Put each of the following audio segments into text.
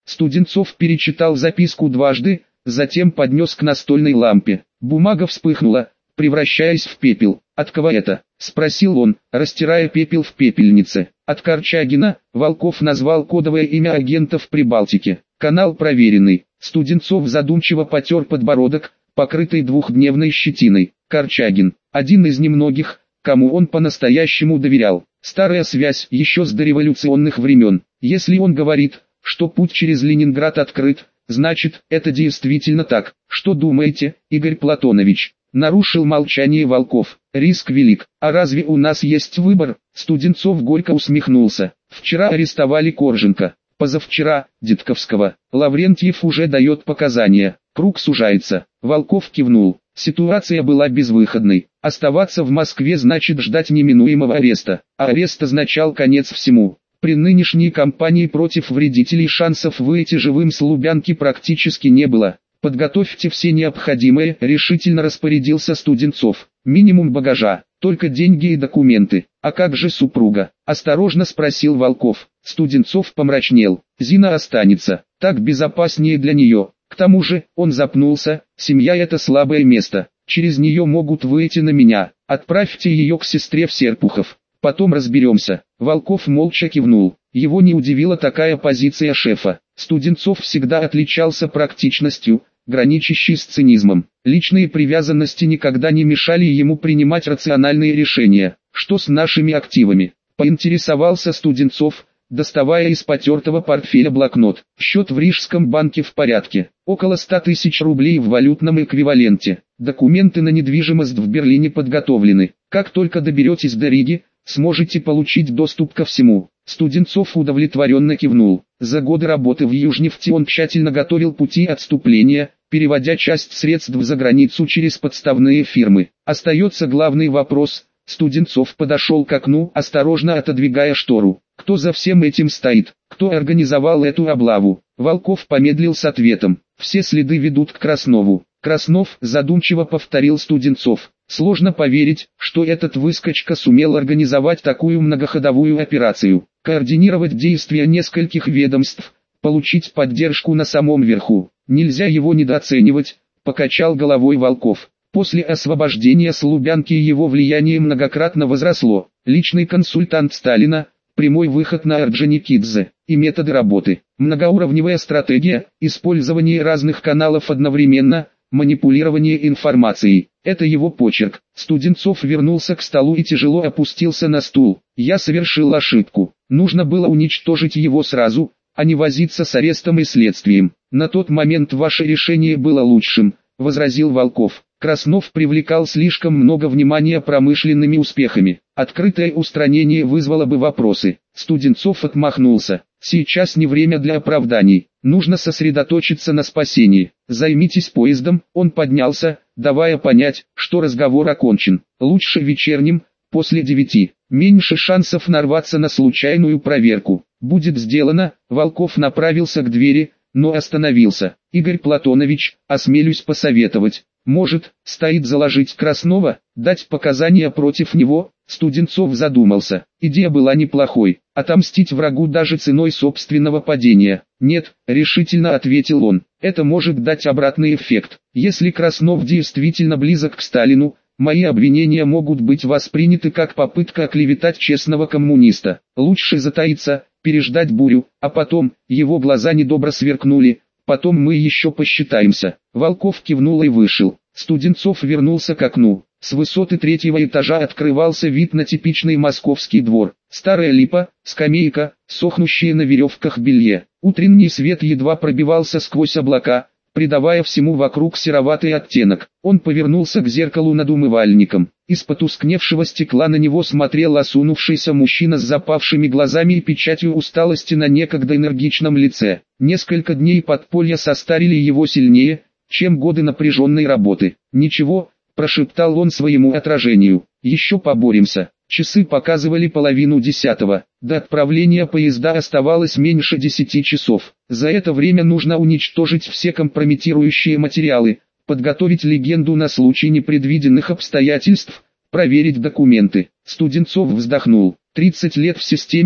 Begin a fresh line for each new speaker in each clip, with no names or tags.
Студенцов перечитал записку дважды, затем поднес к настольной лампе. Бумага вспыхнула, превращаясь в пепел. «От кого это?» – спросил он, растирая пепел в пепельнице. «От Корчагина». Волков назвал кодовое имя агента в Прибалтике. Канал проверенный. Студенцов задумчиво потер подбородок, покрытый двухдневной щетиной. Корчагин – один из немногих, кому он по-настоящему доверял. Старая связь еще с дореволюционных времен. Если он говорит, что путь через Ленинград открыт, значит, это действительно так. Что думаете, Игорь Платонович? Нарушил молчание Волков. Риск велик. А разве у нас есть выбор? Студенцов горько усмехнулся. Вчера арестовали Корженко. Позавчера – Дедковского. Лаврентьев уже дает показания. Круг сужается. Волков кивнул. Ситуация была безвыходной. Оставаться в Москве значит ждать неминуемого ареста. А арест означал конец всему. При нынешней кампании против вредителей шансов выйти живым с Лубянки практически не было. «Подготовьте все необходимое», — решительно распорядился Студенцов. «Минимум багажа, только деньги и документы. А как же супруга?» — осторожно спросил Волков. Студенцов помрачнел. «Зина останется, так безопаснее для нее. К тому же, он запнулся, семья — это слабое место. Через нее могут выйти на меня. Отправьте ее к сестре в Серпухов. Потом разберемся». Волков молча кивнул. Его не удивила такая позиция шефа. Студенцов всегда отличался практичностью, граничащей с цинизмом. Личные привязанности никогда не мешали ему принимать рациональные решения. «Что с нашими активами?» – поинтересовался Студенцов, доставая из потертого портфеля блокнот. «Счет в Рижском банке в порядке. Около 100 тысяч рублей в валютном эквиваленте. Документы на недвижимость в Берлине подготовлены. Как только доберетесь до Риги, сможете получить доступ ко всему». Студенцов удовлетворенно кивнул. За годы работы в Южнефти он тщательно готовил пути отступления, переводя часть средств за границу через подставные фирмы. Остается главный вопрос. Студенцов подошел к окну, осторожно отодвигая штору. Кто за всем этим стоит? Кто организовал эту облаву? Волков помедлил с ответом. Все следы ведут к Краснову. Краснов, задумчиво повторил Студенцов. Сложно поверить, что этот выскочка сумел организовать такую многоходовую операцию, координировать действия нескольких ведомств, получить поддержку на самом верху. Нельзя его недооценивать, покачал головой Волков. После освобождения с Лубянки его влияние многократно возросло. Личный консультант Сталина, прямой выход на Орджоникидзе и методы работы, многоуровневая стратегия, использование разных каналов одновременно, манипулирование информацией. Это его почерк. Студенцов вернулся к столу и тяжело опустился на стул. «Я совершил ошибку. Нужно было уничтожить его сразу, а не возиться с арестом и следствием. На тот момент ваше решение было лучшим», — возразил Волков. Краснов привлекал слишком много внимания промышленными успехами. Открытое устранение вызвало бы вопросы. Студенцов отмахнулся. «Сейчас не время для оправданий. Нужно сосредоточиться на спасении. Займитесь поездом». Он поднялся, давая понять, что разговор окончен. «Лучше вечерним, после 9. Меньше шансов нарваться на случайную проверку». «Будет сделано». Волков направился к двери, но остановился. «Игорь Платонович, осмелюсь посоветовать. Может, стоит заложить Краснова, дать показания против него?» Студенцов задумался. Идея была неплохой. Отомстить врагу даже ценой собственного падения. «Нет», — решительно ответил он. «Это может дать обратный эффект. Если Краснов действительно близок к Сталину, мои обвинения могут быть восприняты как попытка оклеветать честного коммуниста. Лучше затаиться, переждать бурю, а потом». Его глаза недобро сверкнули. «Потом мы еще посчитаемся». Волков кивнул и вышел. Студенцов вернулся к окну. С высоты 3-го этажа открывался вид на типичный московский двор. Старая липа, скамейка, сохнущие на веревках белье. Утренний свет едва пробивался сквозь облака, придавая всему вокруг сероватый оттенок. Он повернулся к зеркалу над умывальником. Из потускневшего стекла на него смотрел осунувшийся мужчина с запавшими глазами и печатью усталости на некогда энергичном лице. Несколько дней подполья состарили его сильнее, чем годы напряженной работы. «Ничего», — прошептал он своему отражению, — «еще поборемся». Часы показывали 9:30. До отправления поезда оставалось меньше 10 часов. За это время нужно уничтожить все компрометирующие материалы, подготовить легенду на случай непредвиденных обстоятельств, проверить документы. Студенцов вздохнул. 30 лет в системе,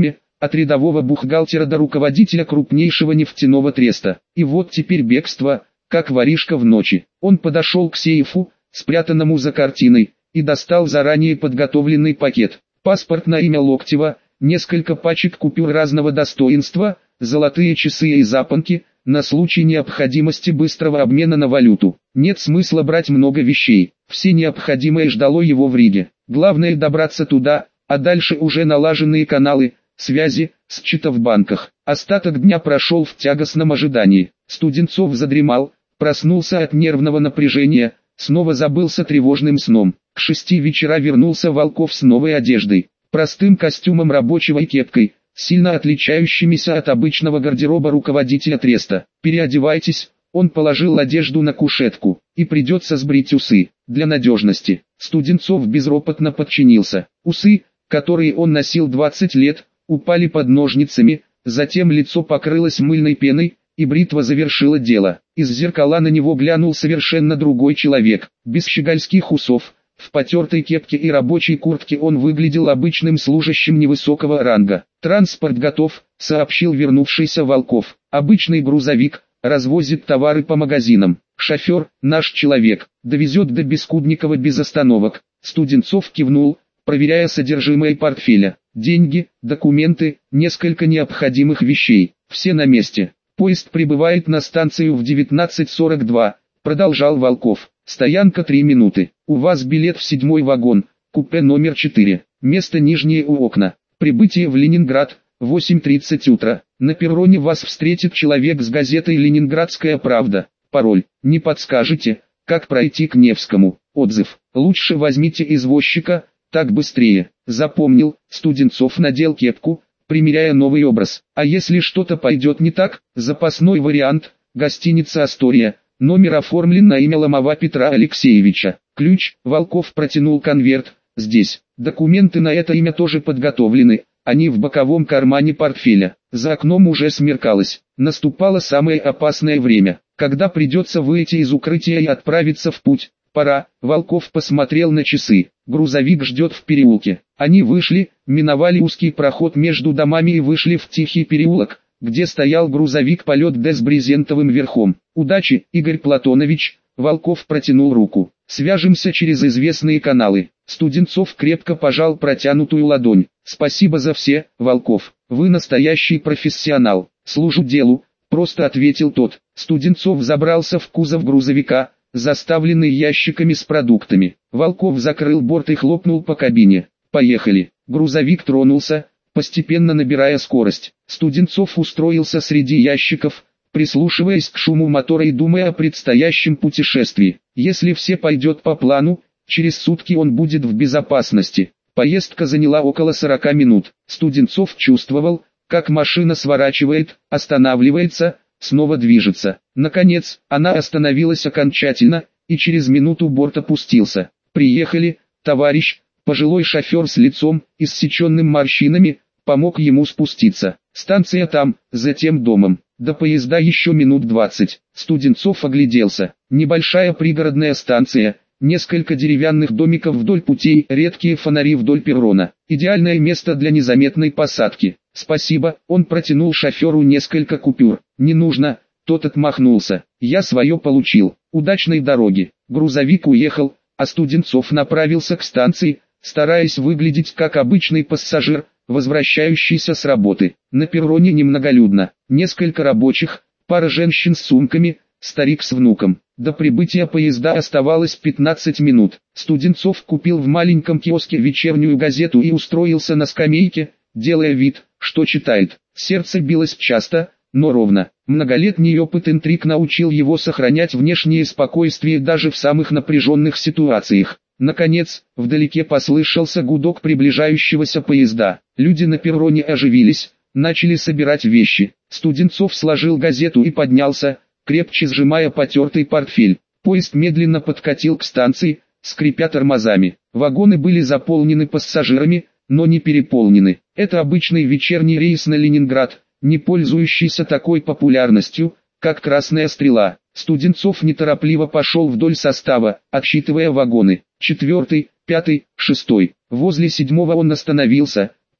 от рядового бухгалтера до руководителя крупнейшего нефтяного треста. И вот теперь бегство, как воришка в ночи. Он подошел к сейфу, спрятанному за картиной, и достал заранее подготовленный пакет. Паспорт на имя Локтева, несколько пачек купюр разного достоинства, золотые часы и запонки, на случай необходимости быстрого обмена на валюту. Нет смысла брать много вещей, все необходимое ждало его в Риге. Главное добраться туда, а дальше уже налаженные каналы, связи, счета в банках. Остаток дня прошел в тягостном ожидании. Студенцов задремал, проснулся от нервного напряжения, снова забылся тревожным сном. К 6 вечера вернулся Волков с новой одеждой, простым костюмом рабочего и кепкой, сильно отличающимися от обычного гардероба руководителя треста. «Переодевайтесь», он положил одежду на кушетку, «и придется сбрить усы, для надежности». Студенцов безропотно подчинился. Усы, которые он носил 20 лет, упали под ножницами, затем лицо покрылось мыльной пеной, и бритва завершила дело. Из зеркала на него глянул совершенно другой человек, без щегольских усов. В потертой кепке и рабочей куртке он выглядел обычным служащим невысокого ранга. «Транспорт готов», — сообщил вернувшийся Волков. «Обычный грузовик, развозит товары по магазинам. Шофер, наш человек, довезет до Бескудникова без остановок». Студенцов кивнул, проверяя содержимое портфеля. Деньги, документы, несколько необходимых вещей. Все на месте. «Поезд прибывает на станцию в 19:42, продолжал Волков. «Стоянка 3 минуты. У вас билет в 7-й вагон, купе номер 4. Место нижнее у окна. Прибытие в Ленинград, 8:30 утра. На перроне вас встретит человек с газетой «Ленинградская правда». Пароль. Не подскажете, как пройти к Невскому? Отзыв. Лучше возьмите извозчика, так быстрее». Запомнил. Студенцов надел кепку, примеряя новый образ. А если что-то пойдет не так? Запасной вариант. Гостиница «Астория». Номер оформлен на имя Ломова Петра Алексеевича. Ключ. Волков протянул конверт. Здесь. Документы на это имя тоже подготовлены. Они в боковом кармане портфеля. За окном уже смеркалось. Наступало самое опасное время, когда придется выйти из укрытия и отправиться в путь. Пора. Волков посмотрел на часы. Грузовик ждет в переулке. Они вышли, миновали узкий проход между домами и вышли в тихий переулок, где стоял грузовик «Полет Д» с брезентовым верхом. «Удачи, Игорь Платонович», Волков протянул руку. «Свяжемся через известные каналы». Студенцов крепко пожал протянутую ладонь. «Спасибо за все, Волков, вы настоящий профессионал». «Служу делу», просто ответил тот. Студенцов забрался в кузов грузовика, заставленный ящиками с продуктами. Волков закрыл борт и хлопнул по кабине. «Поехали». Грузовик тронулся, постепенно набирая скорость. Студенцов устроился среди ящиков, прислушиваясь к шуму мотора и думая о предстоящем путешествии. Если все пойдет по плану, через сутки он будет в безопасности. Поездка заняла около 40 минут. Студенцов чувствовал, как машина сворачивает, останавливается, снова движется. Наконец, она остановилась окончательно, и через минуту борт опустился. «Приехали, товарищ», пожилой шофер с лицом, иссеченным морщинами, помог ему спуститься. «Станция там, затем домом. До поезда еще минут 20. Студенцов огляделся. Небольшая пригородная станция, несколько деревянных домиков вдоль путей, редкие фонари вдоль перрона. Идеальное место для незаметной посадки. «Спасибо», он протянул шоферу несколько купюр. «Не нужно», тот отмахнулся. «Я свое получил. Удачной дороги». Грузовик уехал, а Студенцов направился к станции, стараясь выглядеть как обычный пассажир, возвращающийся с работы. На перроне немноголюдно. Несколько рабочих, пара женщин с сумками, старик с внуком. До прибытия поезда оставалось 15 минут. Студенцов купил в маленьком киоске вечернюю газету и устроился на скамейке, делая вид, что читает. Сердце билось часто, но ровно. Многолетний опыт интриг научил его сохранять внешнее спокойствие даже в самых напряженных ситуациях. Наконец, вдалеке послышался гудок приближающегося поезда. Люди на перроне оживились, начали собирать вещи. Студенцов сложил газету и поднялся, крепче сжимая потертый портфель. Поезд медленно подкатил к станции, скрипя тормозами. Вагоны были заполнены пассажирами, но не переполнены. Это обычный вечерний рейс на Ленинград, не пользующийся такой популярностью, как «Красная стрела». Студенцов неторопливо пошел вдоль состава, отсчитывая вагоны. 4-й, 5-й, 6-й. Возле 7-го он остановился,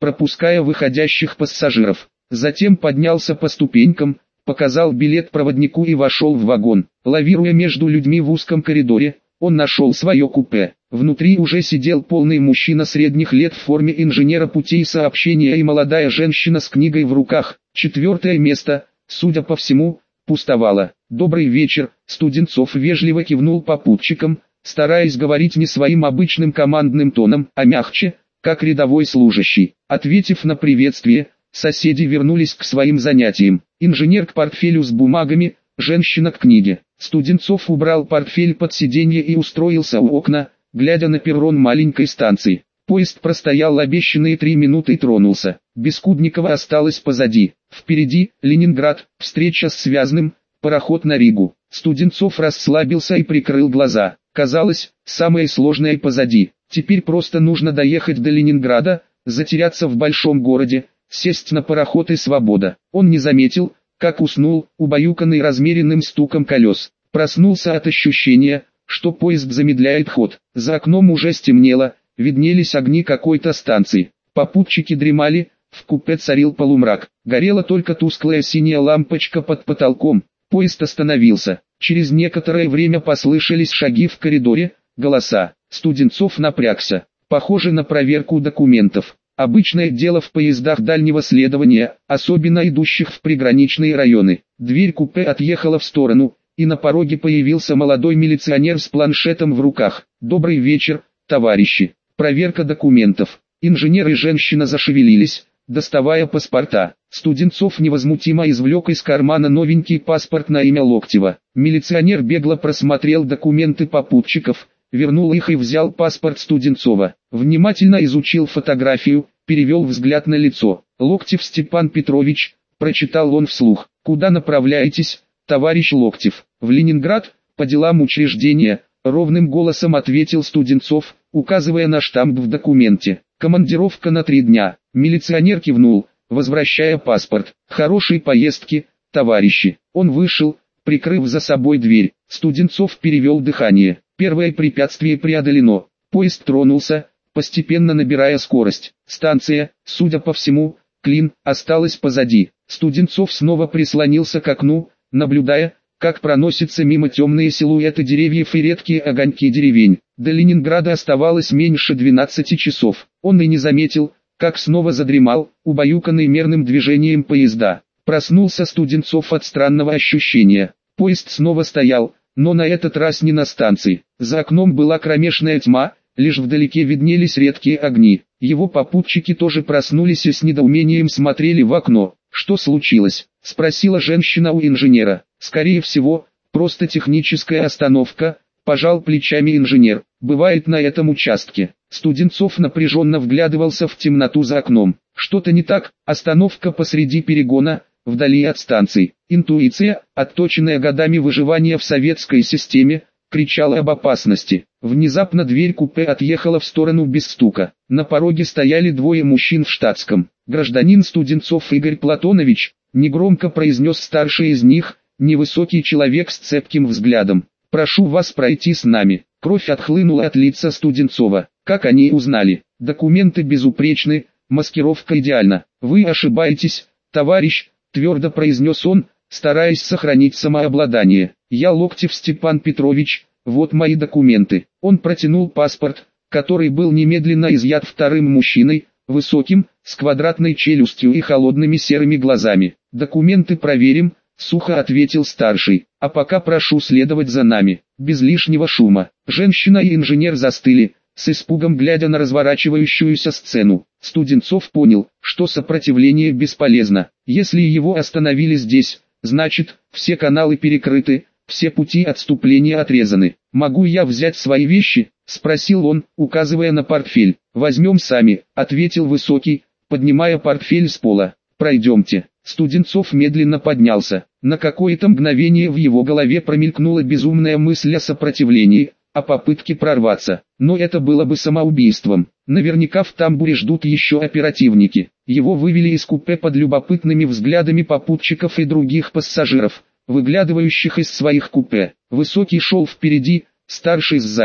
пропуская выходящих пассажиров. Затем поднялся по ступенькам, показал билет проводнику и вошел в вагон. Лавируя между людьми в узком коридоре, он нашел свое купе. Внутри уже сидел полный мужчина средних лет в форме инженера путей сообщения и молодая женщина с книгой в руках. 4 место, судя по всему, пустовало. «Добрый вечер», Студенцов вежливо кивнул попутчикам, стараясь говорить не своим обычным командным тоном, а мягче, как рядовой служащий. Ответив на приветствие, соседи вернулись к своим занятиям. Инженер к портфелю с бумагами, женщина к книге. Студенцов убрал портфель под сиденье и устроился у окна, глядя на перрон маленькой станции. Поезд простоял обещанные 3 минуты и тронулся. Бескудникова осталось позади. Впереди, Ленинград, встреча с Связным, пароход на Ригу. Студенцов расслабился и прикрыл глаза. Казалось, самое сложное позади. Теперь просто нужно доехать до Ленинграда, затеряться в большом городе, сесть на пароход и свобода. Он не заметил, как уснул, убаюканный размеренным стуком колес. Проснулся от ощущения, что поезд замедляет ход. За окном уже стемнело, виднелись огни какой-то станции. Попутчики дремали, в купе царил полумрак. Горела только тусклая синяя лампочка под потолком. Поезд остановился. Через некоторое время послышались шаги в коридоре, голоса. Студенцов напрягся. Похоже на проверку документов. Обычное дело в поездах дальнего следования, особенно идущих в приграничные районы. Дверь купе отъехала в сторону, и на пороге появился молодой милиционер с планшетом в руках. «Добрый вечер, товарищи. Проверка документов». Инженер и женщина зашевелились, доставая паспорта. Студенцов невозмутимо извлек из кармана новенький паспорт на имя Локтева. Милиционер бегло просмотрел документы попутчиков, вернул их и взял паспорт Студенцова. Внимательно изучил фотографию, перевел взгляд на лицо. «Локтев Степан Петрович», прочитал он вслух. «Куда направляетесь, товарищ Локтев?» «В Ленинград, по делам учреждения», ровным голосом ответил Студенцов, указывая на штамп в документе. «Командировка на 3 дня». Милиционер кивнул, возвращая паспорт. «Хорошей поездки, товарищи». Он вышел, прикрыв за собой дверь. Студенцов перевел дыхание. Первое препятствие преодолено. Поезд тронулся, постепенно набирая скорость. Станция, судя по всему, Клин, осталась позади. Студенцов снова прислонился к окну, наблюдая, как проносятся мимо темные силуэты деревьев и редкие огоньки деревень. До Ленинграда оставалось меньше 12 часов. Он и не заметил, как снова задремал, убаюканный мерным движением поезда. Проснулся Студенцов от странного ощущения. Поезд снова стоял, но на этот раз не на станции. За окном была кромешная тьма, лишь вдалеке виднелись редкие огни. Его попутчики тоже проснулись и с недоумением смотрели в окно. «Что случилось?» – спросила женщина у инженера. «Скорее всего, просто техническая остановка», – пожал плечами инженер. «Бывает на этом участке». Студенцов напряженно вглядывался в темноту за окном. «Что-то не так, остановка посреди перегона, вдали от станций». Интуиция, отточенная годами выживания в советской системе, кричала об опасности. Внезапно дверь купе отъехала в сторону без стука. На пороге стояли 2 мужчин в штатском. «Гражданин Студенцов Игорь Платонович», негромко произнес старший из них, невысокий человек с цепким взглядом. «Прошу вас пройти с нами». Кровь отхлынула от лица Студенцова. Как они узнали? Документы безупречны, маскировка идеальна. «Вы ошибаетесь, товарищ», твердо произнес он, стараясь сохранить самообладание. «Я Локтев Степан Петрович, вот мои документы». Он протянул паспорт, который был немедленно изъят вторым мужчиной, высоким, с квадратной челюстью и холодными серыми глазами. «Документы проверим», — сухо ответил старший. «А пока прошу следовать за нами, без лишнего шума». Женщина и инженер застыли, с испугом глядя на разворачивающуюся сцену. Студенцов понял, что сопротивление бесполезно. Если его остановили здесь, значит, все каналы перекрыты, все пути отступления отрезаны. «Могу я взять свои вещи?» — спросил он, указывая на портфель. «Возьмем сами», — ответил высокий, поднимая портфель с пола. «Пройдемте». Студенцов медленно поднялся. На какое-то мгновение в его голове промелькнула безумная мысль о сопротивлении, о попытке прорваться. Но это было бы самоубийством. Наверняка в тамбуре ждут еще оперативники. Его вывели из купе под любопытными взглядами попутчиков и других пассажиров, выглядывающих из своих купе. Высокий шел впереди, старший сзади.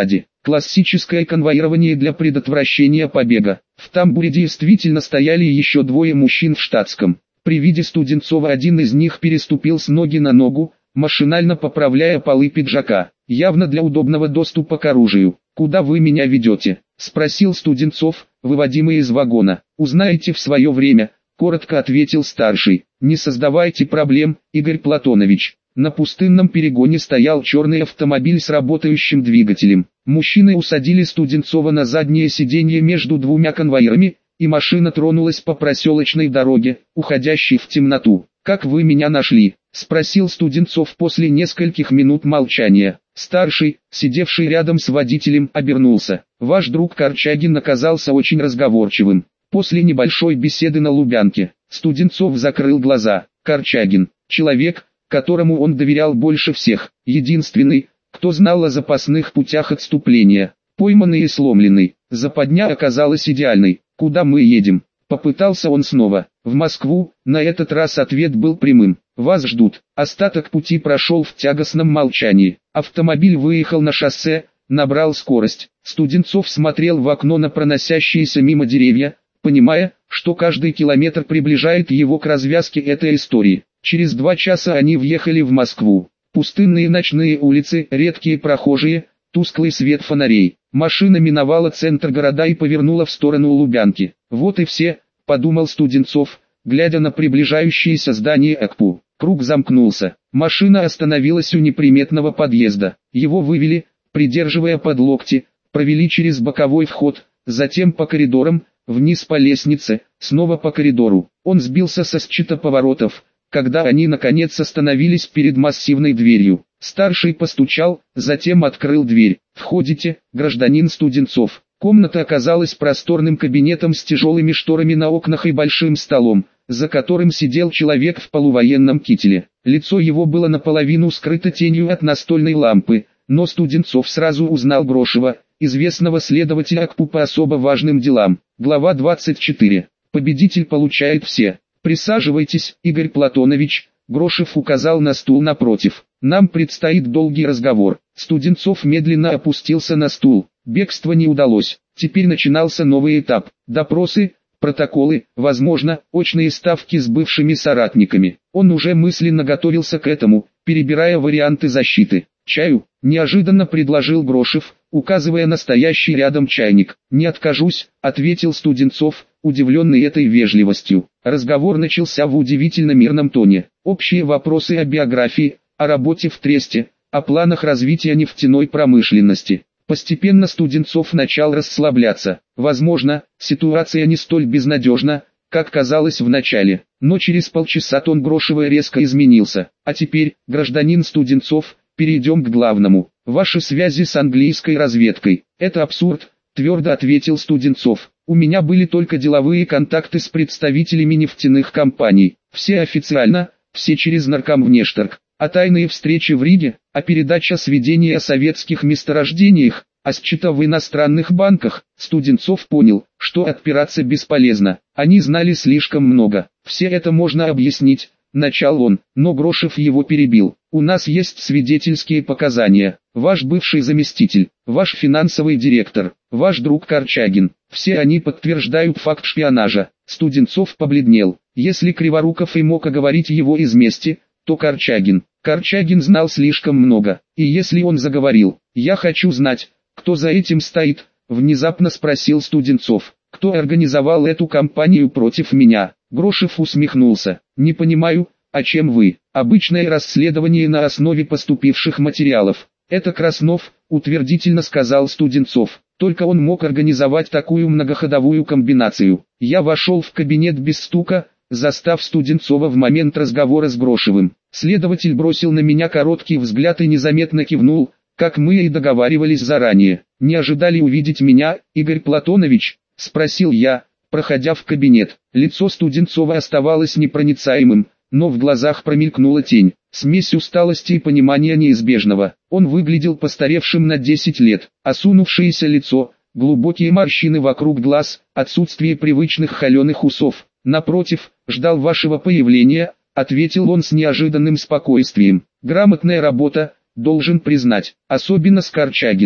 Классическое конвоирование для предотвращения побега. В тамбуре действительно стояли еще двое мужчин в штатском. При виде Студенцова один из них переступил с ноги на ногу, машинально поправляя полы пиджака, явно для удобного доступа к оружию. «Куда вы меня ведете?» – спросил Студенцов, выводимый из вагона. «Узнаете в свое время», – коротко ответил старший. «Не создавайте проблем, Игорь Платонович». На пустынном перегоне стоял черный автомобиль с работающим двигателем. Мужчины усадили Студенцова на заднее сиденье между двумя конвоирами, и машина тронулась по проселочной дороге, уходящей в темноту. «Как вы меня нашли?» – спросил Студенцов после нескольких минут молчания. Старший, сидевший рядом с водителем, обернулся. «Ваш друг Корчагин оказался очень разговорчивым». После небольшой беседы на Лубянке, Студенцов закрыл глаза. Корчагин – человек, которому он доверял больше всех, единственный, кто знал о запасных путях отступления. Пойманный и сломленный, западня оказалась идеальной. «Куда мы едем?» Попытался он снова. «В Москву». На этот раз ответ был прямым. «Вас ждут». Остаток пути прошел в тягостном молчании. Автомобиль выехал на шоссе, набрал скорость. Студенцов смотрел в окно на проносящиеся мимо деревья, понимая, что каждый километр приближает его к развязке этой истории. Через 2 часа они въехали в Москву. Пустынные ночные улицы, редкие прохожие, тусклый свет фонарей. Машина миновала центр города и повернула в сторону Лубянки. «Вот и все», — подумал Студенцов, глядя на приближающееся здание ЭКПУ. Круг замкнулся. Машина остановилась у неприметного подъезда. Его вывели, придерживая под локти, провели через боковой вход, затем по коридорам, вниз по лестнице, снова по коридору. Он сбился со счета поворотов, когда они наконец остановились перед массивной дверью. Старший постучал, затем открыл дверь. «Входите, гражданин Студенцов». Комната оказалась просторным кабинетом с тяжелыми шторами на окнах и большим столом, за которым сидел человек в полувоенном кителе. Лицо его было наполовину скрыто тенью от настольной лампы, но Студенцов сразу узнал Грошева, известного следователя АКПУ по особо важным делам. Глава 24. Победитель получает все. «Присаживайтесь, Игорь Платонович», — Грошев указал на стул напротив. «Нам предстоит долгий разговор». Студенцов медленно опустился на стул. Бегство не удалось. Теперь начинался новый этап. Допросы, протоколы, возможно, очные ставки с бывшими соратниками. Он уже мысленно готовился к этому, перебирая варианты защиты. «Чаю?» – неожиданно предложил Грошев, указывая на стоящий рядом чайник. «Не откажусь», – ответил Студенцов, удивленный этой вежливостью. Разговор начался в удивительно мирном тоне. Общие вопросы о биографии, о работе в тресте, о планах развития нефтяной промышленности. Постепенно Студенцов начал расслабляться. Возможно, ситуация не столь безнадежна, как казалось в начале, но через полчаса тон Грошева резко изменился. «А теперь, гражданин Студенцов, перейдем к главному. Ваши связи с английской разведкой». «Это абсурд», твердо ответил Студенцов. «У меня были только деловые контакты с представителями нефтяных компаний. Все официально, все через Наркомвнешторг. А тайные встречи в Риге, а передача сведений о советских месторождениях, о счетах в иностранных банках». Студенцов понял, что отпираться бесполезно. Они знали слишком много. «Все это можно объяснить», — начал он, но Грошев его перебил. «У нас есть свидетельские показания. Ваш бывший заместитель, ваш финансовый директор, ваш друг Корчагин, все они подтверждают факт шпионажа». Студенцов побледнел. Если Криворуков и мог оговорить его из мести, то Корчагин. Корчагин знал слишком много, и если он заговорил, «Я хочу знать, кто за этим стоит», — внезапно спросил Студенцов. «Кто организовал эту кампанию против меня?» Грошев усмехнулся. «Не понимаю, о чем вы? Обычное расследование на основе поступивших материалов». «Это Краснов», — утвердительно сказал Студенцов. «Только он мог организовать такую многоходовую комбинацию. Я вошел в кабинет без стука, застав Студенцова в момент разговора с Грошевым. Следователь бросил на меня короткий взгляд и незаметно кивнул, как мы и договаривались заранее. Не ожидали увидеть меня, Игорь Платонович?» — спросил я, проходя в кабинет. Лицо Студенцова оставалось непроницаемым, но в глазах промелькнула тень, смесь усталости и понимания неизбежного. Он выглядел постаревшим на 10 лет, осунувшееся лицо, глубокие морщины вокруг глаз, отсутствие привычных холеных усов. «Напротив, ждал вашего появления», — ответил он с неожиданным спокойствием. «Грамотная работа, должен признать, особенно с Корчагиным.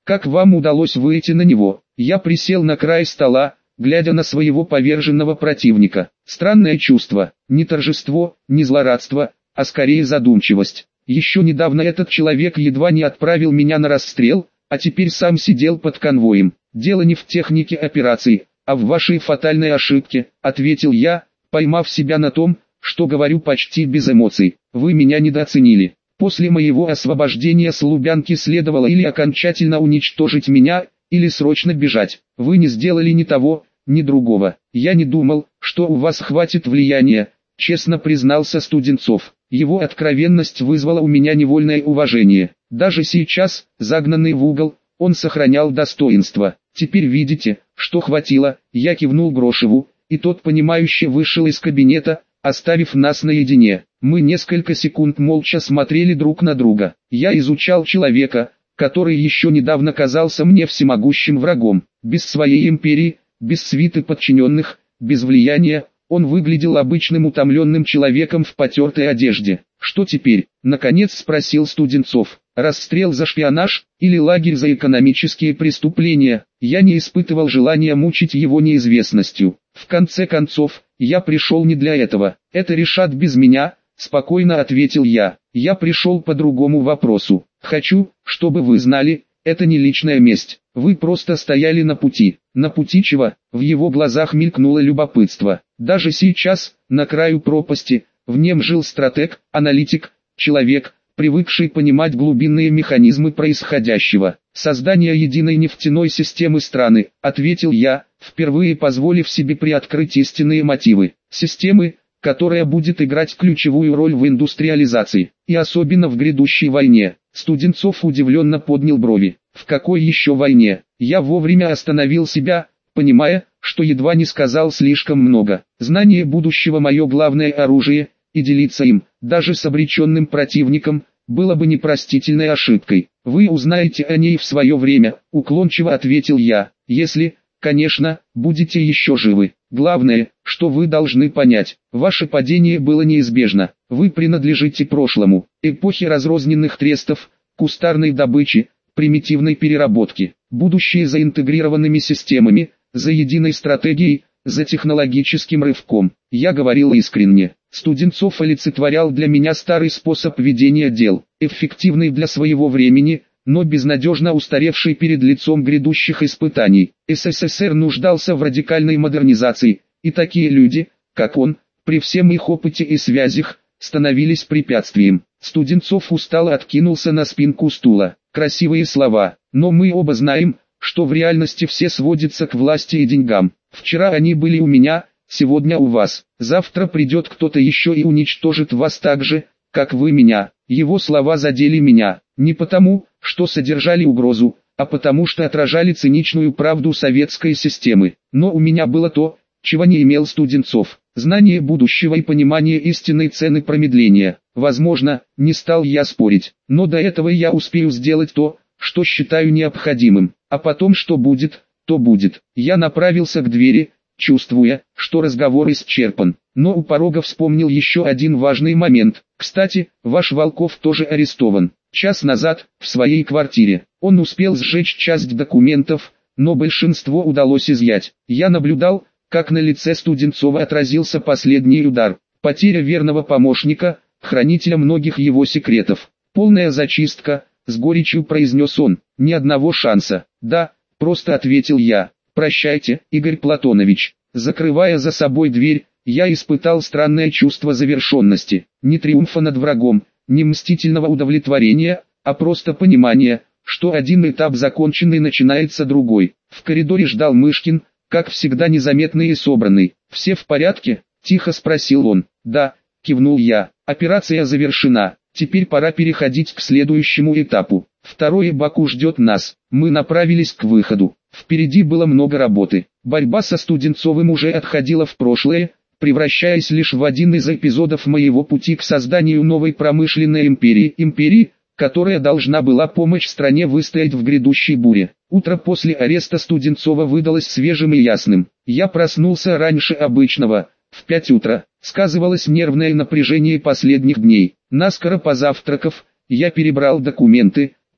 Как вам удалось выйти на него? Я присел на край стола, глядя на своего поверженного противника. Странное чувство, не торжество, не злорадство, а скорее задумчивость. Еще недавно этот человек едва не отправил меня на расстрел, а теперь сам сидел под конвоем. Дело не в технике операции, а в вашей фатальной ошибке, ответил я, поймав себя на том, что говорю почти без эмоций. Вы меня недооценили. После моего освобождения с Лубянки следовало или окончательно уничтожить меня, или срочно бежать. Вы не сделали ни того, ни другого. Я не думал, что у вас хватит влияния, честно признался Студенцов. Его откровенность вызвала у меня невольное уважение. Даже сейчас, загнанный в угол, он сохранял достоинство. Теперь видите, что хватило. Я кивнул Грошеву, и тот понимающе вышел из кабинета, оставив нас наедине. Мы несколько секунд молча смотрели друг на друга. Я изучал человека, который еще недавно казался мне всемогущим врагом. Без своей империи, без свиты подчиненных, без влияния, он выглядел обычным утомленным человеком в потертой одежде. «Что теперь?» – наконец спросил Студенцов. «Расстрел за шпионаж или лагерь за экономические преступления?» Я не испытывал желания мучить его неизвестностью. В конце концов, я пришел не для этого. Это решат без меня, спокойно ответил я. Я пришел по другому вопросу. Хочу, чтобы вы знали, это не личная месть. Вы просто стояли на пути. На пути чего? В его глазах мелькнуло любопытство. Даже сейчас, на краю пропасти, в нем жил стратег, аналитик, человек, привыкший понимать глубинные механизмы происходящего. «Создание единой нефтяной системы страны», — ответил я, впервые позволив себе приоткрыть истинные мотивы. «Системы, которая будет играть ключевую роль в индустриализации, и особенно в грядущей войне». Студенцов удивленно поднял брови. «В какой еще войне?» Я вовремя остановил себя, понимая, что едва не сказал слишком много. Знание будущего — мое главное оружие, и делиться им, даже с обреченным противником, было бы непростительной ошибкой. «Вы узнаете о ней в свое время», — уклончиво ответил я, «если, конечно, будете еще живы. Главное, что вы должны понять, ваше падение было неизбежно. Вы принадлежите прошлому, эпохе разрозненных трестов, кустарной добычи, примитивной переработки. Будущее за интегрированными системами, за единой стратегией, за технологическим рывком». Я говорил искренне. Студенцов олицетворял для меня старый способ ведения дел, эффективный для своего времени, но безнадежно устаревший перед лицом грядущих испытаний. СССР нуждался в радикальной модернизации, и такие люди, как он, при всем их опыте и связях, становились препятствием. Студенцов устало откинулся на спинку стула. Красивые слова, но мы оба знаем, что в реальности все сводится к власти и деньгам. Вчера они были у меня, сегодня у вас. Завтра придет кто-то еще и уничтожит вас так же, как вы меня. Его слова задели меня, не потому, что содержали угрозу, а потому что отражали циничную правду советской системы. Но у меня было то, чего не имел Студенцов: знание будущего и понимание истинной цены промедления. Возможно, не стал я спорить, но до этого я успею сделать то, что считаю необходимым, а потом что будет, то будет. Я направился к двери, чувствуя, что разговор исчерпан, но у порога вспомнил еще один важный момент. «Кстати, ваш Волков тоже арестован. Час назад, в своей квартире. Он успел сжечь часть документов, но большинство удалось изъять. Я наблюдал, как на лице Студенцова отразился последний удар. Потеря верного помощника, хранителя многих его секретов. Полная зачистка», — с горечью произнес он. «Ни одного шанса». «Да», — просто ответил я. «Прощайте, Игорь Платонович». Закрывая за собой дверь, я испытал странное чувство завершенности. Не триумфа над врагом, не мстительного удовлетворения, а просто понимание, что один этап закончен и начинается другой. В коридоре ждал Мышкин, как всегда незаметный и собранный. «Все в порядке?» – тихо спросил он. «Да», – кивнул я. «Операция завершена. Теперь пора переходить к следующему этапу. Второе Баку ждет нас». Мы направились к выходу. Впереди было много работы. Борьба со Студенцовым уже отходила в прошлое, превращаясь лишь в один из эпизодов моего пути к созданию новой промышленной империи, которая должна была помочь стране выстоять в грядущей буре. Утро после ареста Студенцова выдалось свежим и ясным. Я проснулся раньше обычного, в 5 утра. Сказывалось нервное напряжение последних дней. Наскоро позавтракав, я перебрал документы,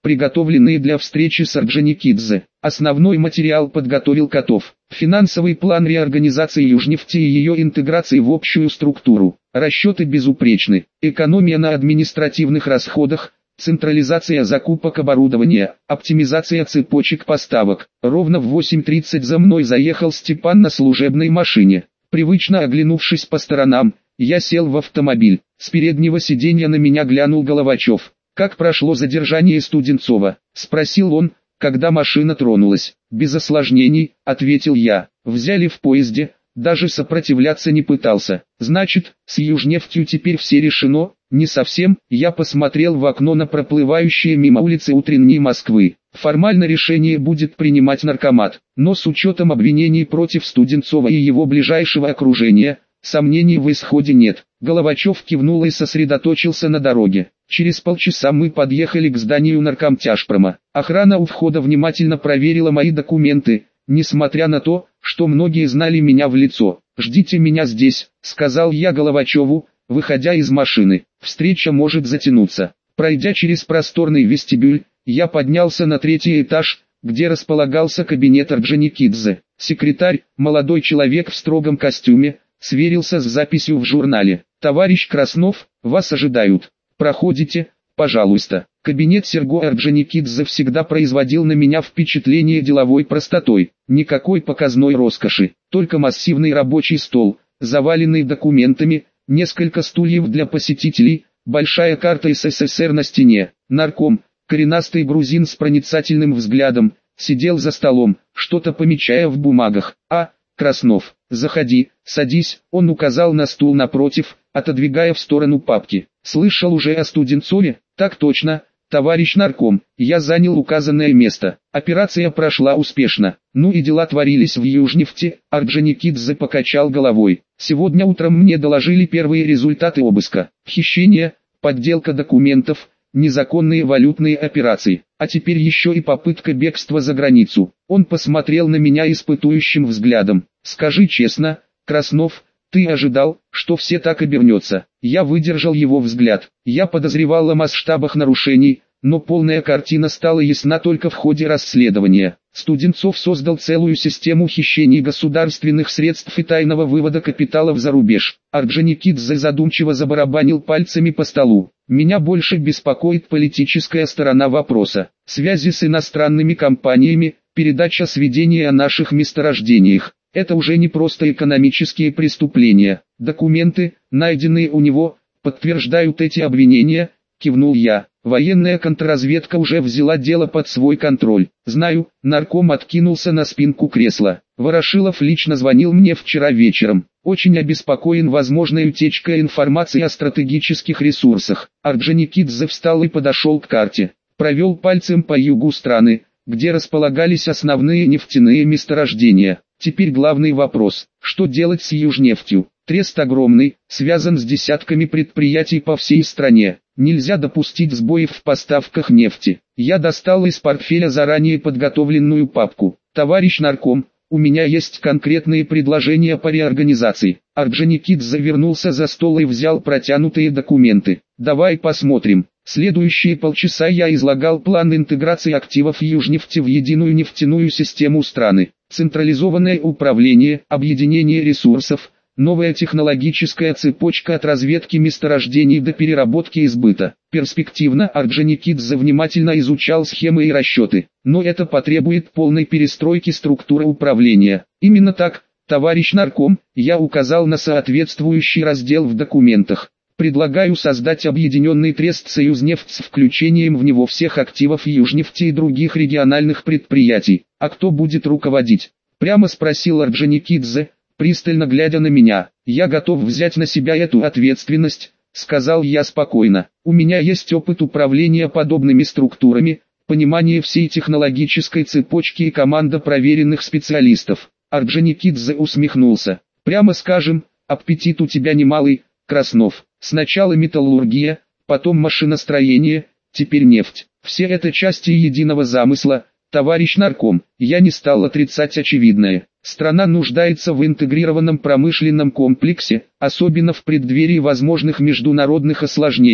приготовленные для встречи с Орджоникидзе. Основной материал подготовил Котов. Финансовый план реорганизации Южнефти и ее интеграции в общую структуру. Расчеты безупречны. Экономия на административных расходах, централизация закупок оборудования, оптимизация цепочек поставок. Ровно в 8:30 за мной заехал Степан на служебной машине. Привычно оглянувшись по сторонам, я сел в автомобиль. С переднего сиденья на меня глянул Головачев. «Как прошло задержание Студенцова?» – спросил он, когда машина тронулась. «Без осложнений», – ответил я. «Взяли в поезде, даже сопротивляться не пытался». «Значит, с Южнефтью теперь все решено?» «Не совсем». Я посмотрел в окно на проплывающие мимо улицы утренней Москвы. Формально решение будет принимать наркомат, но с учетом обвинений против Студенцова и его ближайшего окружения, сомнений в исходе нет. Головачев кивнул и сосредоточился на дороге. Через полчаса мы подъехали к зданию наркомтяжпрома. Охрана у входа внимательно проверила мои документы, несмотря на то, что многие знали меня в лицо. «Ждите меня здесь», — сказал я Головачеву, выходя из машины. «Встреча может затянуться». Пройдя через просторный вестибюль, я поднялся на 3-й этаж, где располагался кабинет Орджоникидзе. Секретарь, молодой человек в строгом костюме, сверился с записью в журнале. «Товарищ Краснов, вас ожидают. Проходите, пожалуйста». Кабинет Серго Орджоникидзе всегда производил на меня впечатление деловой простотой. Никакой показной роскоши, только массивный рабочий стол, заваленный документами, несколько стульев для посетителей, большая карта СССР на стене. Нарком, коренастый грузин с проницательным взглядом, сидел за столом, что-то помечая в бумагах. «А, Краснов, заходи, садись», — он указал на стул напротив, отодвигая в сторону папки. «Слышал уже о Студенцове?» «Так точно, товарищ нарком, я занял указанное место. Операция прошла успешно. Ну и дела творились в Южнефти». Орджоникидзе покачал головой. «Сегодня утром мне доложили первые результаты обыска. Хищение, подделка документов, незаконные валютные операции, а теперь еще и попытка бегства за границу». Он посмотрел на меня испытующим взглядом. «Скажи честно, Краснов, ты ожидал, что все так обернется?» Я выдержал его взгляд. Я подозревал о масштабах нарушений, но полная картина стала ясна только в ходе расследования. Студенцов создал целую систему хищений государственных средств и тайного вывода капиталов за рубеж. Орджоникидзе задумчиво забарабанил пальцами по столу. «Меня больше беспокоит политическая сторона вопроса. Связи с иностранными компаниями, передача сведений о наших месторождениях. Это уже не просто экономические преступления. Документы, найденные у него, подтверждают эти обвинения», — кивнул я. «Военная контрразведка уже взяла дело под свой контроль». «Знаю», — нарком откинулся на спинку кресла. «Ворошилов лично звонил мне вчера вечером. Очень обеспокоен возможной утечкой информации о стратегических ресурсах». Орджоникидзе встал и подошел к карте. Провел пальцем по югу страны, где располагались основные нефтяные месторождения. «Теперь главный вопрос, что делать с Южнефтью? Трест огромный, связан с десятками предприятий по всей стране. Нельзя допустить сбоев в поставках нефти». Я достал из портфеля заранее подготовленную папку. «Товарищ нарком, у меня есть конкретные предложения по реорганизации». Орджоникидзе вернулся за стол и взял протянутые документы. «Давай посмотрим». Следующие полчаса я излагал план интеграции активов Южнефти в единую нефтяную систему страны. Централизованное управление, объединение ресурсов, новая технологическая цепочка от разведки месторождений до переработки и сбыта. Перспективно Орджоникидзе внимательно изучал схемы и расчеты, но это потребует полной перестройки структуры управления. Именно так, товарищ нарком, я указал на соответствующий раздел в документах. Предлагаю создать объединенный трест «Союзнефть» с включением в него всех активов Южнефти и других региональных предприятий. «А кто будет руководить?» — прямо спросил Орджоникидзе, пристально глядя на меня. «Я готов взять на себя эту ответственность», — сказал я спокойно. «У меня есть опыт управления подобными структурами, понимание всей технологической цепочки и команда проверенных специалистов». Орджоникидзе усмехнулся. «Прямо скажем, аппетит у тебя немалый, Краснов. Сначала металлургия, потом машиностроение, теперь нефть. Все это части единого замысла, товарищ нарком». Я не стал отрицать очевидное. Страна нуждается в интегрированном промышленном комплексе, особенно в преддверии возможных международных осложнений.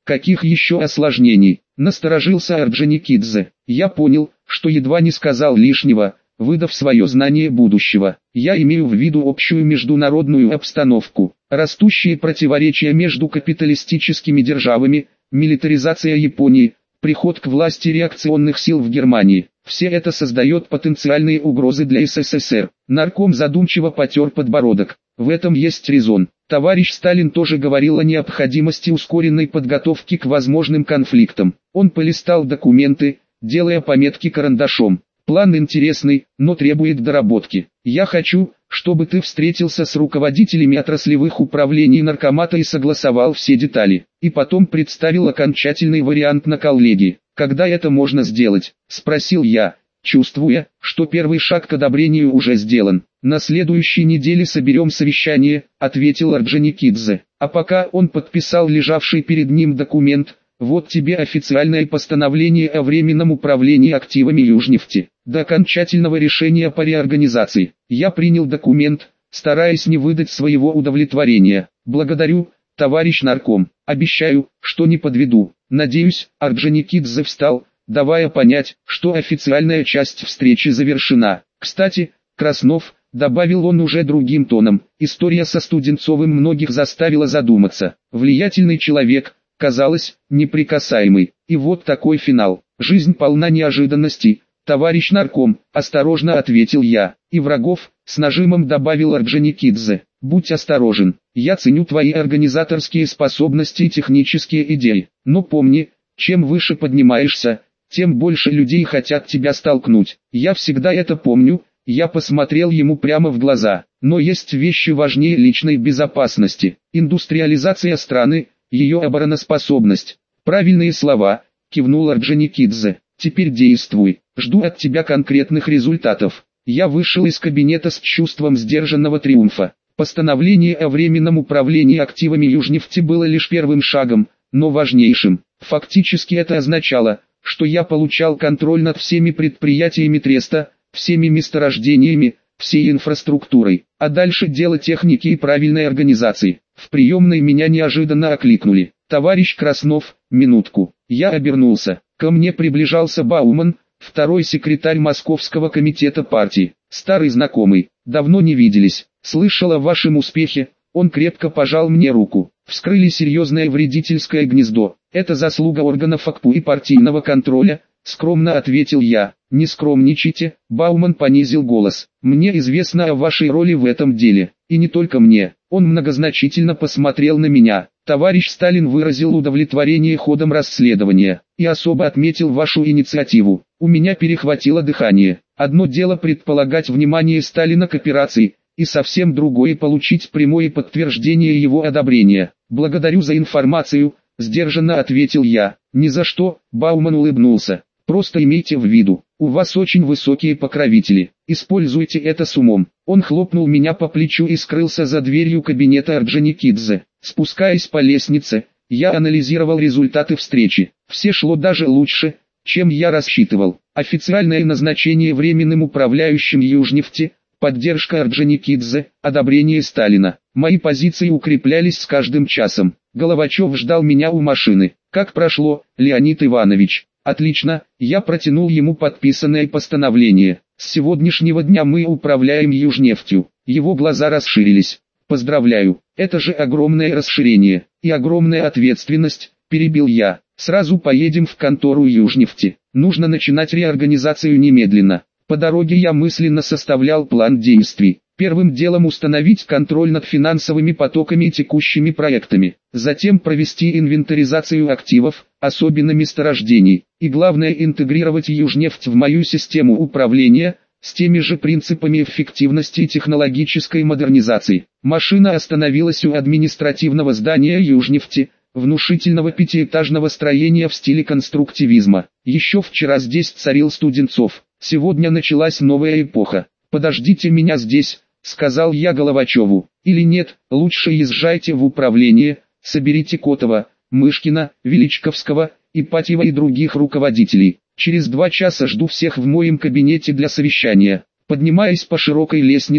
Каких еще осложнений? Насторожился Орджоникидзе. Я понял, что едва не сказал лишнего, выдав свое знание будущего. Я имею в виду общую международную обстановку, растущие противоречия между капиталистическими державами, милитаризация Японии, приход к власти реакционных сил в Германии. Все это создает потенциальные угрозы для СССР. Нарком задумчиво потер подбородок. В этом есть резон. Товарищ Сталин тоже говорил о необходимости ускоренной подготовки к возможным конфликтам. Он полистал документы, делая пометки карандашом. План интересный, но требует доработки. Я хочу, чтобы ты встретился с руководителями отраслевых управлений наркомата и согласовал все детали. И потом представил окончательный вариант на коллегии. Когда это можно сделать? Спросил я, чувствуя, что первый шаг к одобрению уже сделан. На следующей неделе соберем совещание, ответил Орджоникидзе. А пока он подписал лежавший перед ним документ. Вот тебе официальное постановление о временном управлении активами Южнефти. До окончательного решения по реорганизации. Я принял документ, стараясь не выдать своего удовлетворения. Благодарю, товарищ нарком. Обещаю, что не подведу. Надеюсь, Орджоникидзе встал, давая понять, что официальная часть встречи завершена. Кстати, Краснов, добавил он уже другим тоном, история со Студенцовым многих заставила задуматься. Влиятельный человек, казалось, неприкасаемый. И вот такой финал. Жизнь полна неожиданностей. Товарищ нарком, осторожно ответил я. И врагов, с нажимом добавил Орджоникидзе. Будь осторожен. Я ценю твои организаторские способности и технические идеи. Но помни, чем выше поднимаешься, тем больше людей хотят тебя столкнуть. Я всегда это помню. Я посмотрел ему прямо в глаза. Но есть вещи важнее личной безопасности. Индустриализация страны, ее обороноспособность. Правильные слова, кивнул Орджоникидзе. Теперь действуй. Жду от тебя конкретных результатов. Я вышел из кабинета с чувством сдержанного триумфа. Постановление о временном управлении активами Южнефти было лишь первым шагом, но важнейшим. Фактически это означало, что я получал контроль над всеми предприятиями Треста, всеми месторождениями, всей инфраструктурой. А дальше дело техники и правильной организации. В приемной меня неожиданно окликнули. «Товарищ Краснов, минутку». Я обернулся. Ко мне приближался Бауман, второй секретарь Московского комитета партии. Старый знакомый. Давно не виделись. Слышал о вашем успехе. Он крепко пожал мне руку. Вскрыли серьезное вредительское гнездо. Это заслуга органов АКПУ и партийного контроля, скромно ответил я. Не скромничайте, Бауман понизил голос. Мне известно о вашей роли в этом деле. И не только мне. Он многозначительно посмотрел на меня. Товарищ Сталин выразил удовлетворение ходом расследования и особо отметил вашу инициативу. У меня перехватило дыхание. Одно дело предполагать внимание Сталина к операции, и совсем другое получить прямое подтверждение его одобрения. Благодарю за информацию, сдержанно ответил я. Ни за что, Бауман улыбнулся. Просто имейте в виду, у вас очень высокие покровители. Используйте это с умом. Он хлопнул меня по плечу и скрылся за дверью кабинета Орджоникидзе. Спускаясь по лестнице, я анализировал результаты встречи. Все шло даже лучше, чем я рассчитывал. Официальное назначение временным управляющим Южнефти, поддержка Орджоникидзе, одобрение Сталина. Мои позиции укреплялись с каждым часом. Головачев ждал меня у машины. Как прошло, Леонид Иванович? Отлично, я протянул ему подписанное постановление. С сегодняшнего дня мы управляем Южнефтью. Его глаза расширились. Поздравляю, это же огромное расширение и огромная ответственность, перебил я. Сразу поедем в контору Южнефти. Нужно начинать реорганизацию немедленно. По дороге я мысленно составлял план действий. Первым делом установить контроль над финансовыми потоками и текущими проектами. Затем провести инвентаризацию активов, особенно месторождений. И главное, интегрировать Южнефть в мою систему управления, с теми же принципами эффективности и технологической модернизации. Машина остановилась у административного здания Южнефти, внушительного пятиэтажного строения в стиле конструктивизма. Еще вчера здесь царил Студенцов. Сегодня началась новая эпоха. «Подождите меня здесь», — сказал я Головачеву. «Или нет, лучше езжайте в управление, соберите Котова, Мышкина, Величковского, Ипатьева и других руководителей. Через 2 часа жду всех в моем кабинете для совещания». Поднимаясь по широкой лестнице,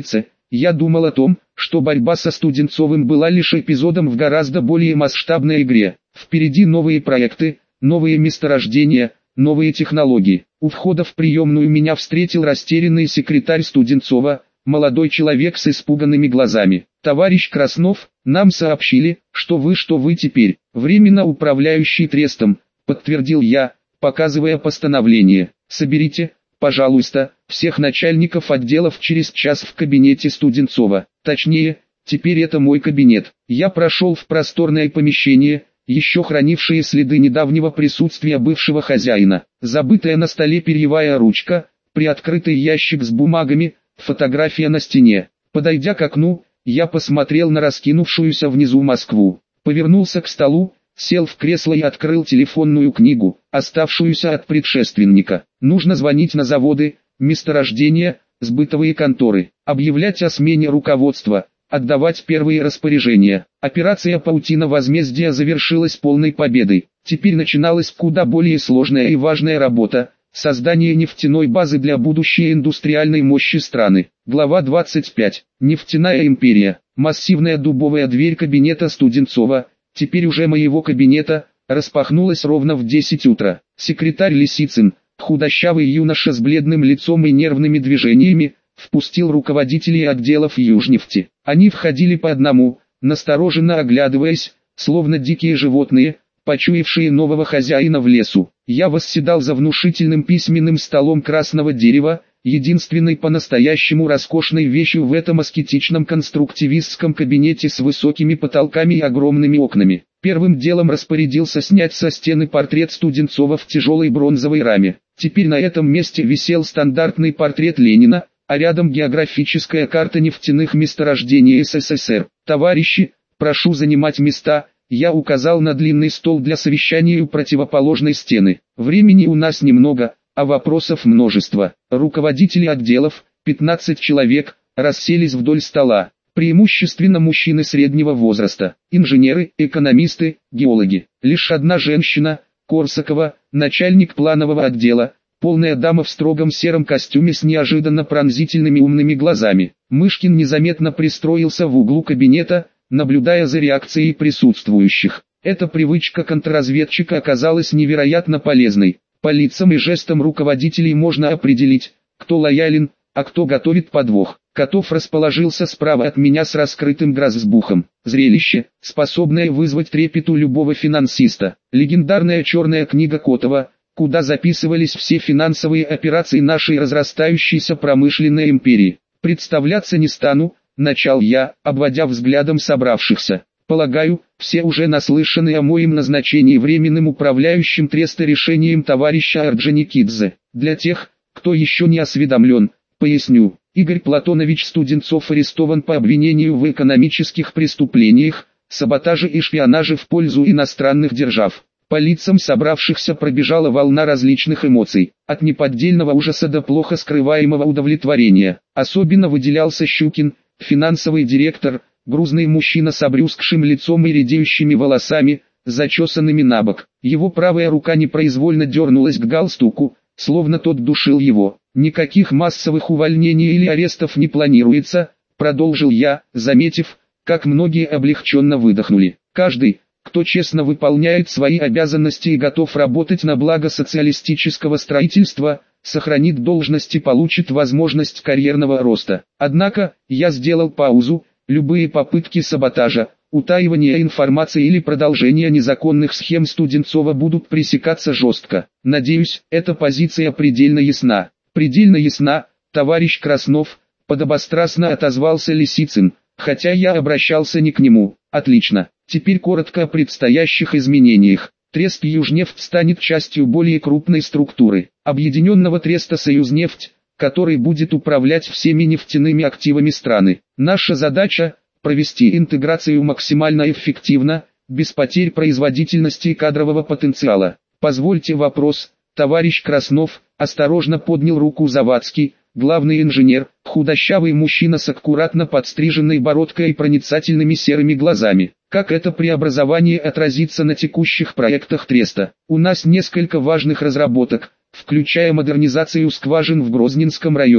я думал о том, что борьба со Студенцовым была лишь эпизодом в гораздо более масштабной игре. Впереди новые проекты, новые месторождения, новые технологии. У входа в приемную меня встретил растерянный секретарь Студенцова, молодой человек с испуганными глазами. «Товарищ Краснов, нам сообщили, что вы теперь временно управляющий трестом», подтвердил я, показывая постановление. «Соберите, пожалуйста, всех начальников отделов через час в кабинете Студенцова. Точнее, теперь это мой кабинет». Я прошел в просторное помещение, еще хранившие следы недавнего присутствия бывшего хозяина. Забытая на столе перьевая ручка, приоткрытый ящик с бумагами, фотография на стене. Подойдя к окну, я посмотрел на раскинувшуюся внизу Москву. Повернулся к столу, сел в кресло и открыл телефонную книгу, оставшуюся от предшественника. Нужно звонить на заводы, месторождения, сбытовые конторы, объявлять о смене руководства, отдавать первые распоряжения. Операция «Паутина возмездия» завершилась полной победой. Теперь начиналась куда более сложная и важная работа – создание нефтяной базы для будущей индустриальной мощи страны. Глава 25. Нефтяная империя. Массивная дубовая дверь кабинета Студенцова, теперь уже моего кабинета, распахнулась ровно в 10 утра. Секретарь Лисицын, худощавый юноша с бледным лицом и нервными движениями, впустил руководителей отделов Южнефти. Они входили по одному, настороженно оглядываясь, словно дикие животные, почуявшие нового хозяина в лесу. Я восседал за внушительным письменным столом красного дерева, единственной по-настоящему роскошной вещью в этом аскетичном конструктивистском кабинете с высокими потолками и огромными окнами. Первым делом распорядился снять со стены портрет Студенцова в тяжелой бронзовой раме. Теперь на этом месте висел стандартный портрет Ленина, а рядом географическая карта нефтяных месторождений СССР. «Товарищи, прошу занимать места», я указал на длинный стол для совещания у противоположной стены. «Времени у нас немного, а вопросов множество». Руководители отделов, 15 человек, расселись вдоль стола. Преимущественно мужчины среднего возраста, инженеры, экономисты, геологи. Лишь одна женщина, Корсакова, начальник планового отдела, полная дама в строгом сером костюме с неожиданно пронзительными умными глазами. Мышкин незаметно пристроился в углу кабинета, наблюдая за реакцией присутствующих. Эта привычка контрразведчика оказалась невероятно полезной. По лицам и жестам руководителей можно определить, кто лоялен, а кто готовит подвох. Котов расположился справа от меня с раскрытым грозбухом. Зрелище, способное вызвать трепет у любого финансиста. Легендарная черная книга Котова, куда записывались все финансовые операции нашей разрастающейся промышленной империи. Представляться не стану, начал я, обводя взглядом собравшихся. Полагаю, все уже наслышаны о моем назначении временным управляющим треста решением товарища Орджоникидзе. Для тех, кто еще не осведомлен, поясню. Игорь Платонович Студенцов арестован по обвинению в экономических преступлениях, саботаже и шпионаже в пользу иностранных держав. По лицам собравшихся пробежала волна различных эмоций, от неподдельного ужаса до плохо скрываемого удовлетворения. Особенно выделялся Щукин, финансовый директор, грузный мужчина с обрюзгшим лицом и редеющими волосами, зачесанными набок. Его правая рука непроизвольно дернулась к галстуку, словно тот душил его. «Никаких массовых увольнений или арестов не планируется», продолжил я, заметив, как многие облегченно выдохнули. «Каждый, кто честно выполняет свои обязанности и готов работать на благо социалистического строительства, сохранит должность и получит возможность карьерного роста». Однако, я сделал паузу, любые попытки саботажа, утаивания информации или продолжения незаконных схем Студенцова будут пресекаться жестко. Надеюсь, эта позиция предельно ясна. «Предельно ясна, товарищ Краснов», подобострастно отозвался Лисицын, хотя я обращался не к нему. «Отлично. Теперь коротко о предстоящих изменениях. Трест Южнефть станет частью более крупной структуры, объединенного треста Союзнефть, который будет управлять всеми нефтяными активами страны. Наша задача – провести интеграцию максимально эффективно, без потерь производительности и кадрового потенциала. Позвольте вопрос, товарищ Краснов», осторожно поднял руку Завадский, главный инженер, худощавый мужчина с аккуратно подстриженной бородкой и проницательными серыми глазами. «Как это преобразование отразится на текущих проектах треста? У нас несколько важных разработок, включая модернизацию скважин в Грозненском районе.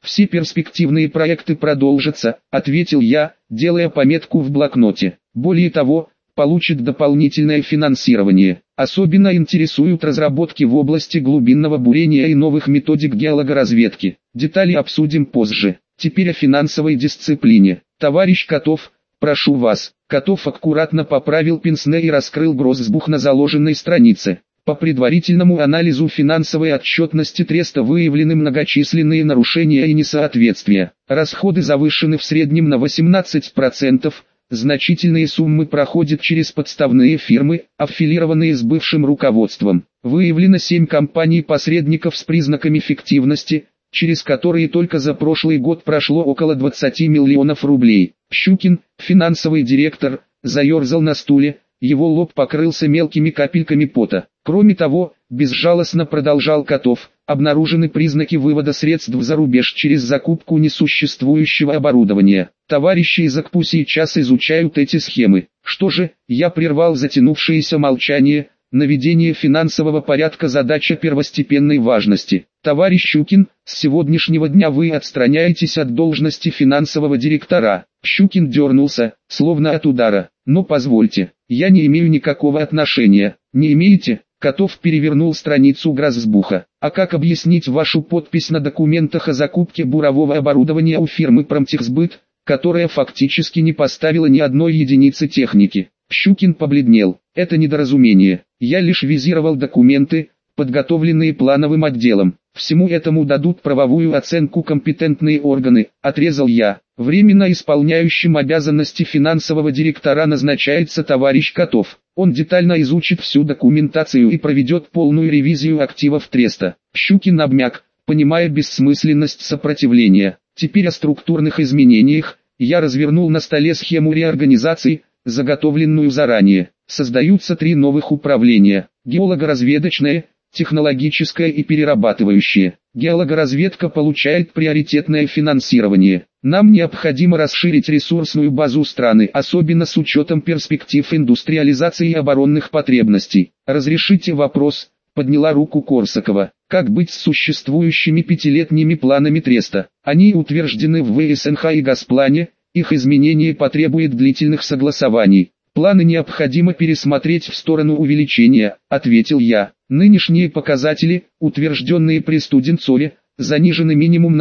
Все перспективные проекты продолжатся, ответил я, делая пометку в блокноте. Более того, получат дополнительное финансирование. Особенно интересуют разработки в области глубинного бурения и новых методик геологоразведки. Детали обсудим позже. Теперь о финансовой дисциплине. Товарищ Котов, прошу вас. Котов аккуратно поправил пенсне и раскрыл гроссбух на заложенной странице. По предварительному анализу финансовой отчетности треста выявлены многочисленные нарушения и несоответствия. Расходы завышены в среднем на 18%. Значительные суммы проходят через подставные фирмы, аффилированные с бывшим руководством. Выявлено 7 компаний-посредников с признаками фиктивности, через которые только за прошлый год прошло около 20 миллионов рублей. Щукин, финансовый директор, заерзал на стуле, его лоб покрылся мелкими капельками пота. Кроме того, безжалостно продолжал Котов, обнаружены признаки вывода средств за рубеж через закупку несуществующего оборудования. Товарищи из АКПУ сейчас изучают эти схемы. Что же, я прервал затянувшееся молчание. Наведение финансового порядка задача первостепенной важности. Товарищ Щукин, с сегодняшнего дня вы отстраняетесь от должности финансового директора. Щукин дернулся, словно от удара. Но позвольте, я не имею никакого отношения. Не имеете? Котов перевернул страницу гроссбуха. А как объяснить вашу подпись на документах о закупке бурового оборудования у фирмы «Промтехсбыт», которая фактически не поставила ни одной единицы техники? Щукин побледнел. Это недоразумение. Я лишь визировал документы, подготовленные плановым отделом. Всему этому дадут правовую оценку компетентные органы, отрезал я. Временно исполняющим обязанности финансового директора назначается товарищ Котов. Он детально изучит всю документацию и проведет полную ревизию активов треста. Щукин обмяк, понимая бессмысленность сопротивления. Теперь о структурных изменениях. Я развернул на столе схему реорганизации, заготовленную заранее. Создаются 3 новых управления: геологоразведочное, технологическое и перерабатывающее. Геологоразведка получает приоритетное финансирование. Нам необходимо расширить ресурсную базу страны, особенно с учетом перспектив индустриализации и оборонных потребностей. Разрешите вопрос, подняла руку Корсакова. Как быть с существующими 5-летними планами треста? Они утверждены в ВСНХ и Госплане, их изменение потребует длительных согласований. Планы необходимо пересмотреть в сторону увеличения, ответил я. Нынешние показатели, утвержденные при Студенцове, занижены минимум на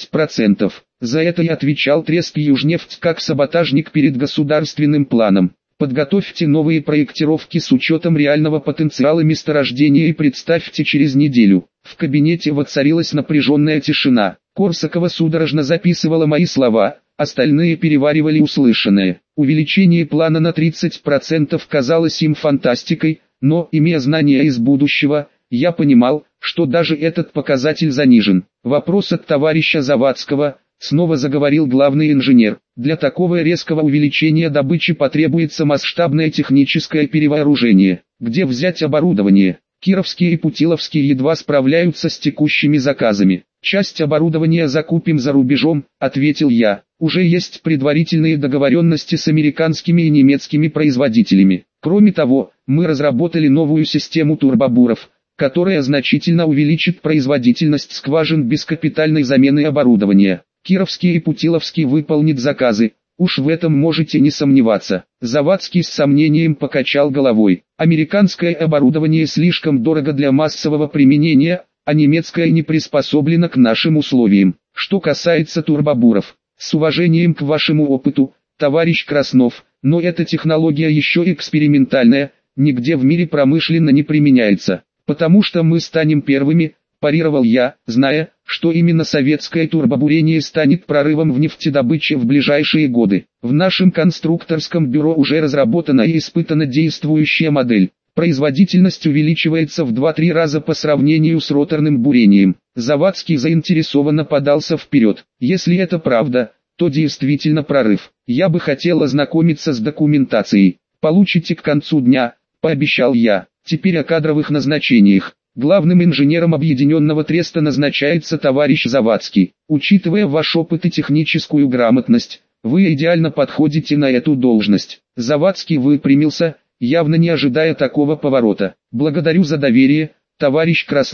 30%. За это я отвечал трест Южнефть как саботажник перед государственным планом. Подготовьте новые проектировки с учетом реального потенциала месторождения и представьте через неделю. В кабинете воцарилась напряженная тишина. Корсакова судорожно записывала мои слова, остальные переваривали услышанное. Увеличение плана на 30% казалось им фантастикой, но, имея знания из будущего, я понимал, что даже этот показатель занижен. Вопрос от товарища Завадского, снова заговорил главный инженер. Для такого резкого увеличения добычи потребуется масштабное техническое перевооружение. Где взять оборудование? Кировские и Путиловские едва справляются с текущими заказами. Часть оборудования закупим за рубежом, ответил я. Уже есть предварительные договоренности с американскими и немецкими производителями. Кроме того, мы разработали новую систему турбобуров, которая значительно увеличит производительность скважин без капитальной замены оборудования. Кировский и Путиловский выполнят заказы, уж в этом можете не сомневаться. Завадский с сомнением покачал головой. Американское оборудование слишком дорого для массового применения, а немецкое не приспособлено к нашим условиям. Что касается турбобуров, с уважением к вашему опыту, товарищ Краснов, но эта технология еще экспериментальная, нигде в мире промышленно не применяется. Потому что мы станем первыми, парировал я, зная, что именно советское турбобурение станет прорывом в нефтедобыче в ближайшие годы. В нашем конструкторском бюро уже разработана и испытана действующая модель. Производительность увеличивается в 2-3 раза по сравнению с роторным бурением. Завадский заинтересованно подался вперед. Если это правда, то действительно прорыв. Я бы хотел ознакомиться с документацией. Получите к концу дня, пообещал я. Теперь о кадровых назначениях. Главным инженером объединенного треста назначается товарищ Завадский. Учитывая ваш опыт и техническую грамотность, вы идеально подходите на эту должность. Завадский выпрямился, явно не ожидая такого поворота. Благодарю за доверие, товарищ Краснов.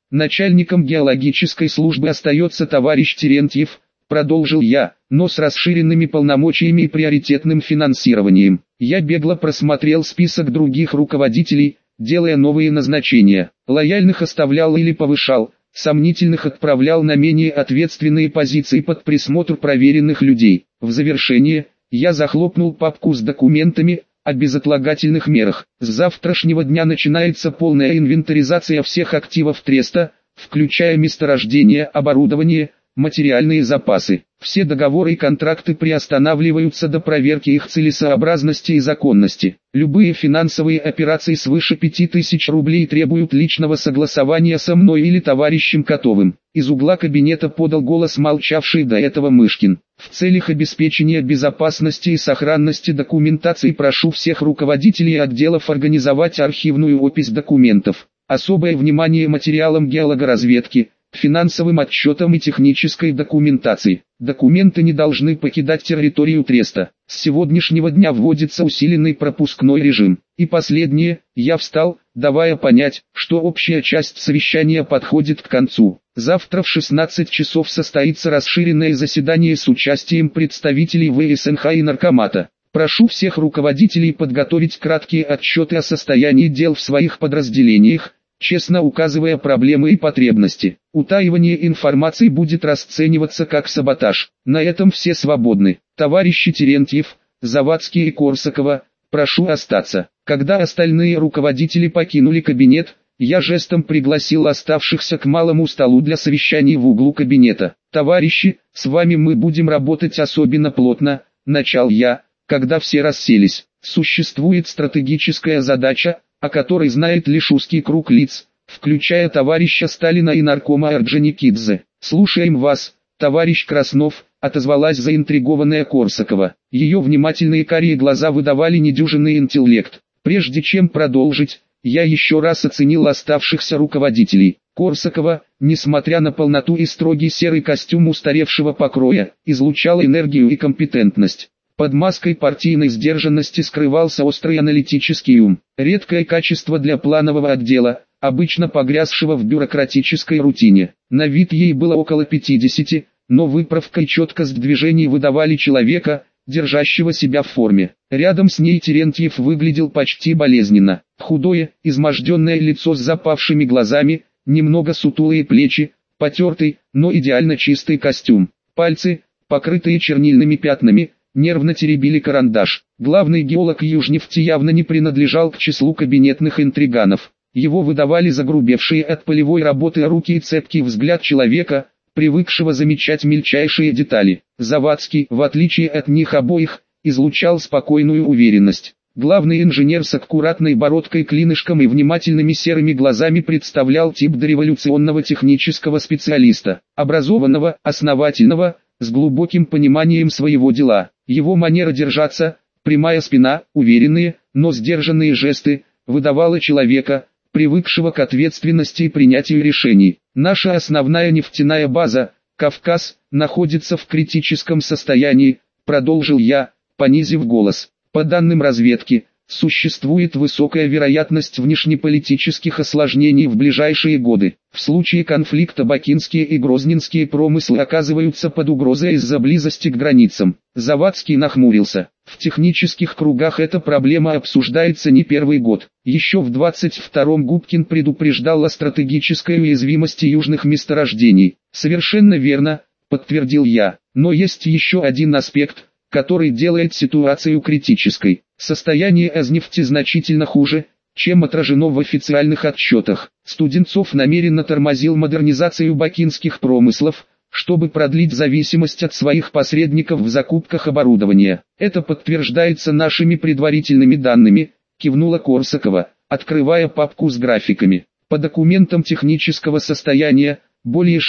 Начальником геологической службы остается товарищ Терентьев, продолжил я, но с расширенными полномочиями и приоритетным финансированием. Я бегло просмотрел список других руководителей, делая новые назначения. Лояльных оставлял или повышал, сомнительных отправлял на менее ответственные позиции под присмотр проверенных людей. В завершение, я захлопнул папку с документами о безотлагательных мерах. С завтрашнего дня начинается полная инвентаризация всех активов треста, включая месторождение, оборудование, материальные запасы. Все договоры и контракты приостанавливаются до проверки их целесообразности и законности. Любые финансовые операции свыше 5000 рублей требуют личного согласования со мной или товарищем Котовым. Из угла кабинета подал голос молчавший до этого Мышкин. В целях обеспечения безопасности и сохранности документации прошу всех руководителей отделов организовать архивную опись документов. Особое внимание материалам геологоразведки, финансовым отчетам и технической документации. Документы не должны покидать территорию треста. С сегодняшнего дня вводится усиленный пропускной режим. И последнее, я встал, давая понять, что общая часть совещания подходит к концу. Завтра в 16 часов состоится расширенное заседание с участием представителей ВСНХ и Наркомата. Прошу всех руководителей подготовить краткие отчеты о состоянии дел в своих подразделениях, честно указывая проблемы и потребности. Утаивание информации будет расцениваться как саботаж. На этом все свободны. Товарищи Терентьев, Завадский и Корсакова, прошу остаться. Когда остальные руководители покинули кабинет, я жестом пригласил оставшихся к малому столу для совещаний в углу кабинета. «Товарищи, с вами мы будем работать особенно плотно», – начал я, когда все расселись. «Существует стратегическая задача, о которой знает лишь узкий круг лиц, включая товарища Сталина и наркома Орджоникидзе. Слушаем вас, товарищ Краснов», — отозвалась заинтригованная Корсакова. Ее внимательные карие глаза выдавали недюжинный интеллект. Прежде чем продолжить, я еще раз оценил оставшихся руководителей. Корсакова, несмотря на полноту и строгий серый костюм устаревшего покроя, излучала энергию и компетентность. Под маской партийной сдержанности скрывался острый аналитический ум. Редкое качество для планового отдела, обычно погрязшего в бюрократической рутине. На вид ей было около 50, но выправка и четкость движений выдавали человека, держащего себя в форме. Рядом с ней Терентьев выглядел почти болезненно. Худое, изможденное лицо с запавшими глазами, немного сутулые плечи, потертый, но идеально чистый костюм. Пальцы, покрытые чернильными пятнами, нервно теребили карандаш. Главный геолог Южнефти явно не принадлежал к числу кабинетных интриганов. Его выдавали загрубевшие от полевой работы руки и цепкий взгляд человека, привыкшего замечать мельчайшие детали. Завадский, в отличие от них обоих, излучал спокойную уверенность. Главный инженер с аккуратной бородкой-клинышком и внимательными серыми глазами представлял тип дореволюционного технического специалиста, образованного, основательного, с глубоким пониманием своего дела. Его манера держаться, прямая спина, уверенные, но сдержанные жесты, выдавала человека, привыкшего к ответственности и принятию решений. Наша основная нефтяная база, Кавказ, находится в критическом состоянии, продолжил я, понизив голос. По данным разведки, существует высокая вероятность внешнеполитических осложнений в ближайшие годы. В случае конфликта бакинские и грозненские промыслы оказываются под угрозой из-за близости к границам. Завадский нахмурился. В технических кругах эта проблема обсуждается не первый год. Еще в 22-м Губкин предупреждал о стратегической уязвимости южных месторождений. Совершенно верно, подтвердил я. Но есть еще один аспект, который делает ситуацию критической. Состояние Азнефти значительно хуже, чем отражено в официальных отчетах. Студенцов намеренно тормозил модернизацию бакинских промыслов, чтобы продлить зависимость от своих посредников в закупках оборудования. Это подтверждается нашими предварительными данными, кивнула Корсакова, открывая папку с графиками. По документам технического состояния, более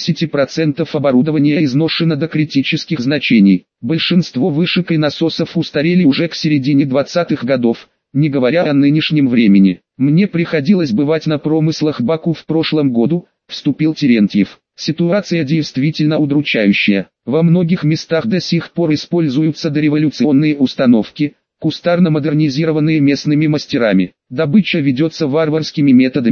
60% оборудования изношено до критических значений. Большинство вышек и насосов устарели уже к середине 20-х годов, не говоря о нынешнем времени. Мне приходилось бывать на промыслах Баку в прошлом году, вступил Терентьев. Ситуация действительно удручающая. Во многих местах до сих пор используются дореволюционные установки, кустарно модернизированные местными мастерами. Добыча ведется варварскими методами,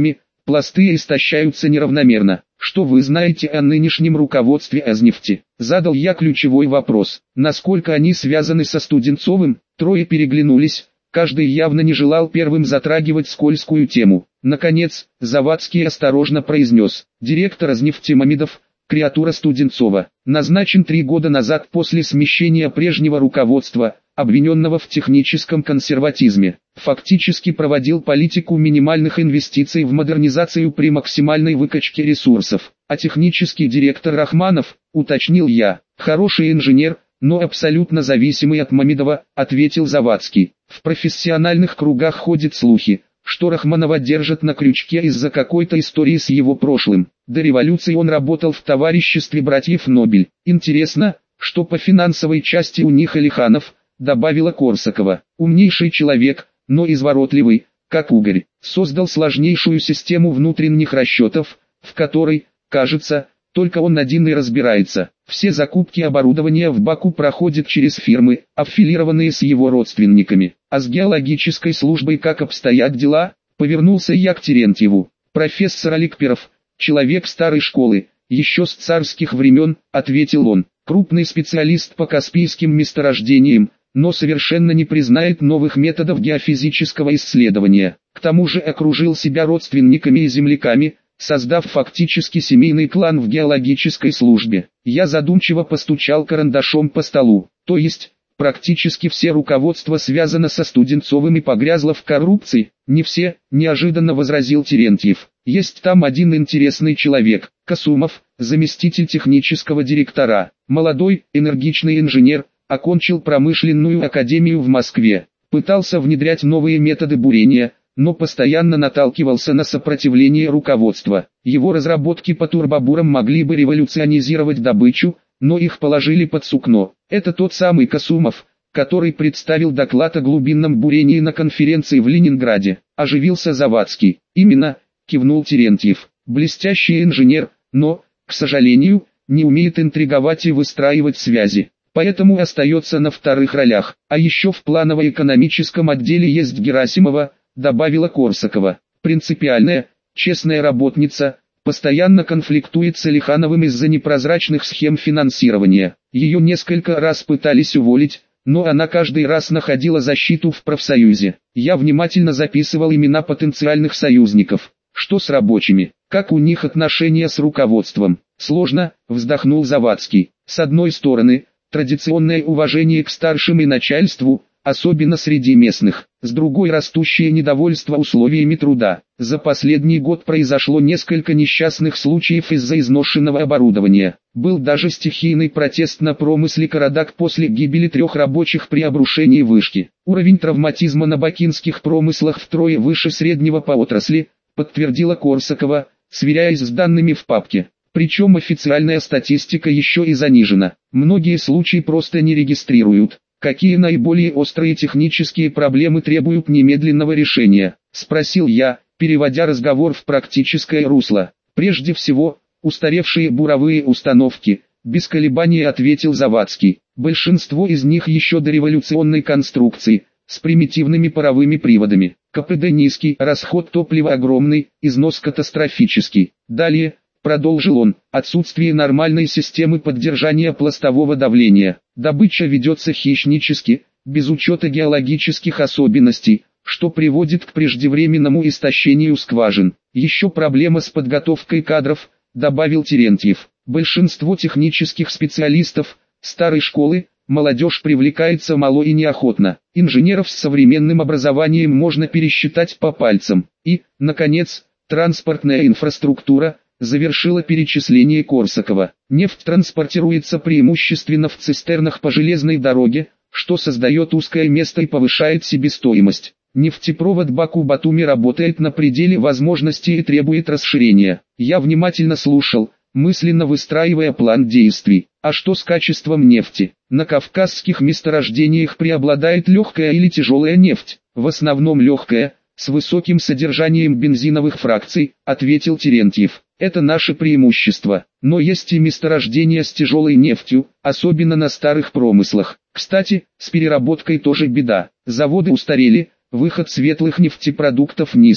пласты истощаются неравномерно. Что вы знаете о нынешнем руководстве Азнефти? Задал я ключевой вопрос. Насколько они связаны со Студенцовым? Трое переглянулись. Каждый явно не желал первым затрагивать скользкую тему. Наконец, Завадский осторожно произнес: директор Азнефти Мамедов, креатура Студенцова, назначен 3 года назад после смещения прежнего руководства, обвиненного в техническом консерватизме. Фактически проводил политику минимальных инвестиций в модернизацию при максимальной выкачке ресурсов. А технический директор Рахманов, уточнил я, хороший инженер, но абсолютно зависимый от Мамедова, ответил Завадский. В профессиональных кругах ходят слухи, что Рахманова держат на крючке из-за какой-то истории с его прошлым. До революции он работал в товариществе братьев Нобель. Интересно, что по финансовой части у них Алиханов, добавила Корсакова. Умнейший человек, но изворотливый, как угорь. Создал сложнейшую систему внутренних расчетов, в которой, кажется, только он один и разбирается. Все закупки оборудования в Баку проходят через фирмы, аффилированные с его родственниками. А с геологической службой как обстоят дела? Повернулся я к Терентьеву. Профессор Аликперов, человек старой школы, еще с царских времен, ответил он. Крупный специалист по каспийским месторождениям, но совершенно не признает новых методов геофизического исследования. К тому же окружил себя родственниками и земляками, создав фактически семейный клан в геологической службе. Я задумчиво постучал карандашом по столу. То есть, практически все руководство связано со Студенцовым и погрязло в коррупции. Не все, неожиданно возразил Терентьев. Есть там один интересный человек, Касумов, заместитель технического директора. Молодой, энергичный инженер, окончил промышленную академию в Москве. Пытался внедрять новые методы бурения, но постоянно наталкивался на сопротивление руководства. Его разработки по турбобурам могли бы революционизировать добычу, но их положили под сукно. Это тот самый Касумов, который представил доклад о глубинном бурении на конференции в Ленинграде. Оживился Завадский. Именно, кивнул Терентьев. Блестящий инженер, но, к сожалению, не умеет интриговать и выстраивать связи. Поэтому остается на вторых ролях. А еще в планово-экономическом отделе есть Герасимова, добавила Корсакова. Принципиальная, честная работница, постоянно конфликтует с Алихановым из-за непрозрачных схем финансирования. Ее несколько раз пытались уволить, но она каждый раз находила защиту в профсоюзе. Я внимательно записывал имена потенциальных союзников. Что с рабочими? Как у них отношения с руководством? Сложно, вздохнул Завадский. С одной стороны, традиционное уважение к старшим и начальству, особенно среди местных. С другой, растущее недовольство условиями труда. За последний год произошло несколько несчастных случаев из-за изношенного оборудования. Был даже стихийный протест на промысле Карадак после гибели 3 рабочих при обрушении вышки. Уровень травматизма на бакинских промыслах втрое выше среднего по отрасли, подтвердила Корсакова, сверяясь с данными в папке. Причем официальная статистика еще и занижена. Многие случаи просто не регистрируют. Какие наиболее острые технические проблемы требуют немедленного решения? Спросил я, переводя разговор в практическое русло. Прежде всего, устаревшие буровые установки, без колебаний ответил Завадский. Большинство из них еще дореволюционной конструкции, с примитивными паровыми приводами. КПД низкий, расход топлива огромный, износ катастрофический. Далее, продолжил он, отсутствие нормальной системы поддержания пластового давления. Добыча ведется хищнически, без учета геологических особенностей, что приводит к преждевременному истощению скважин. Еще проблема с подготовкой кадров, добавил Терентьев. Большинство технических специалистов, старой школы, молодежь привлекается мало и неохотно. Инженеров с современным образованием можно пересчитать по пальцам. И, наконец, транспортная инфраструктура, завершила перечисление Корсакова. Нефть транспортируется преимущественно в цистернах по железной дороге, что создает узкое место и повышает себестоимость. Нефтепровод Баку-Батуми работает на пределе возможностей и требует расширения. Я внимательно слушал, мысленно выстраивая план действий. А что с качеством нефти? На кавказских месторождениях преобладает легкая или тяжелая нефть. В основном легкая, с высоким содержанием бензиновых фракций, ответил Терентьев. Это наше преимущество. Но есть и месторождения с тяжелой нефтью, особенно на старых промыслах. Кстати, с переработкой тоже беда. Заводы устарели, выход светлых нефтепродуктов низкий.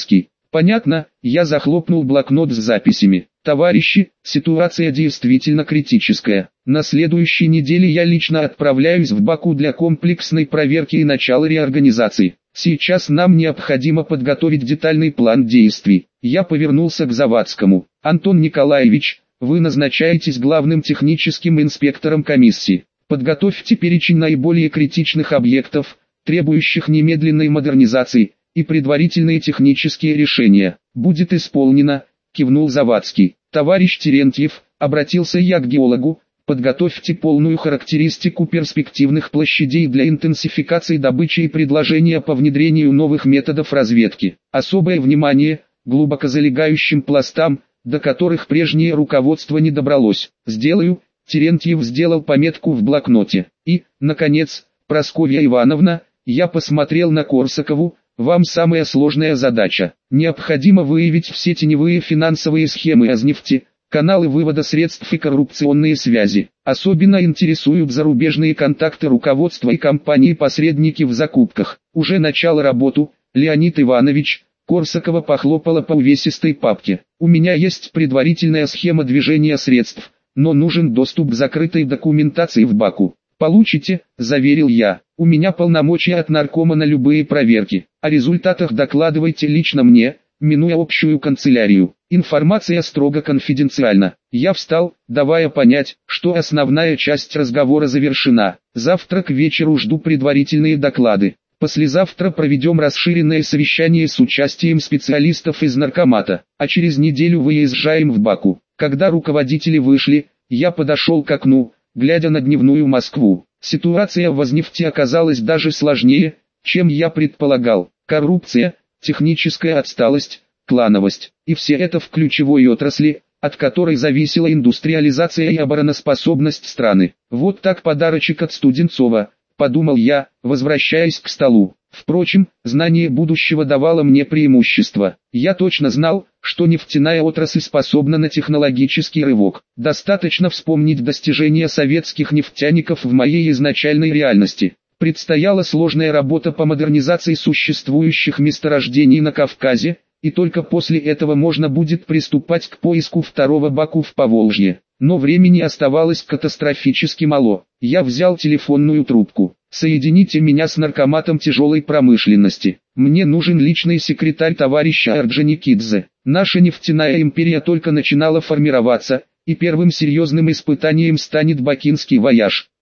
Понятно, я захлопнул блокнот с записями. Товарищи, ситуация действительно критическая. На следующей неделе я лично отправляюсь в Баку для комплексной проверки и начала реорганизации. Сейчас нам необходимо подготовить детальный план действий. Я повернулся к Завадскому. Антон Николаевич, вы назначаетесь главным техническим инспектором комиссии. Подготовьте перечень наиболее критичных объектов, требующих немедленной модернизации, и предварительные технические решения. Будет исполнено, кивнул Завадский. Товарищ Терентьев, обратился я к геологу, подготовьте полную характеристику перспективных площадей для интенсификации добычи и предложения по внедрению новых методов разведки. Особое внимание глубоко залегающим пластам, до которых прежнее руководство не добралось. Сделаю. Терентьев сделал пометку в блокноте. И, наконец, Прасковья Ивановна, я посмотрел на Корсакову. Вам самая сложная задача. Необходимо выявить все теневые финансовые схемы Азнефти, каналы вывода средств и коррупционные связи. Особенно интересуют зарубежные контакты руководства и компании-посредники в закупках. Уже начал работу, Леонид Иванович. Корсакова похлопала по увесистой папке. У меня есть предварительная схема движения средств, но нужен доступ к закрытой документации в Баку. Получите, заверил я. У меня полномочия от наркома на любые проверки. О результатах докладывайте лично мне, минуя общую канцелярию. Информация строго конфиденциальна. Я встал, давая понять, что основная часть разговора завершена. Завтра к вечеру жду предварительные доклады. Послезавтра проведем расширенное совещание с участием специалистов из наркомата, а через неделю выезжаем в Баку. Когда руководители вышли, я подошел к окну, глядя на дневную Москву. Ситуация в Азнефти оказалась даже сложнее, чем я предполагал. Коррупция, техническая отсталость, клановость. И все это в ключевой отрасли, от которой зависела индустриализация и обороноспособность страны. Вот так подарочек от Студенцова, подумал я, возвращаясь к столу. Впрочем, знание будущего давало мне преимущество. Я точно знал, что нефтяная отрасль способна на технологический рывок. Достаточно вспомнить достижения советских нефтяников в моей изначальной реальности. Предстояла сложная работа по модернизации существующих месторождений на Кавказе, и только после этого можно будет приступать к поиску второго Баку в Поволжье. Но времени оставалось катастрофически мало. Я взял телефонную трубку. «Соедините меня с наркоматом тяжелой промышленности. Мне нужен личный секретарь товарища Орджоникидзе. Наша нефтяная империя только начинала формироваться, и первым серьезным испытанием станет бакинский вояж.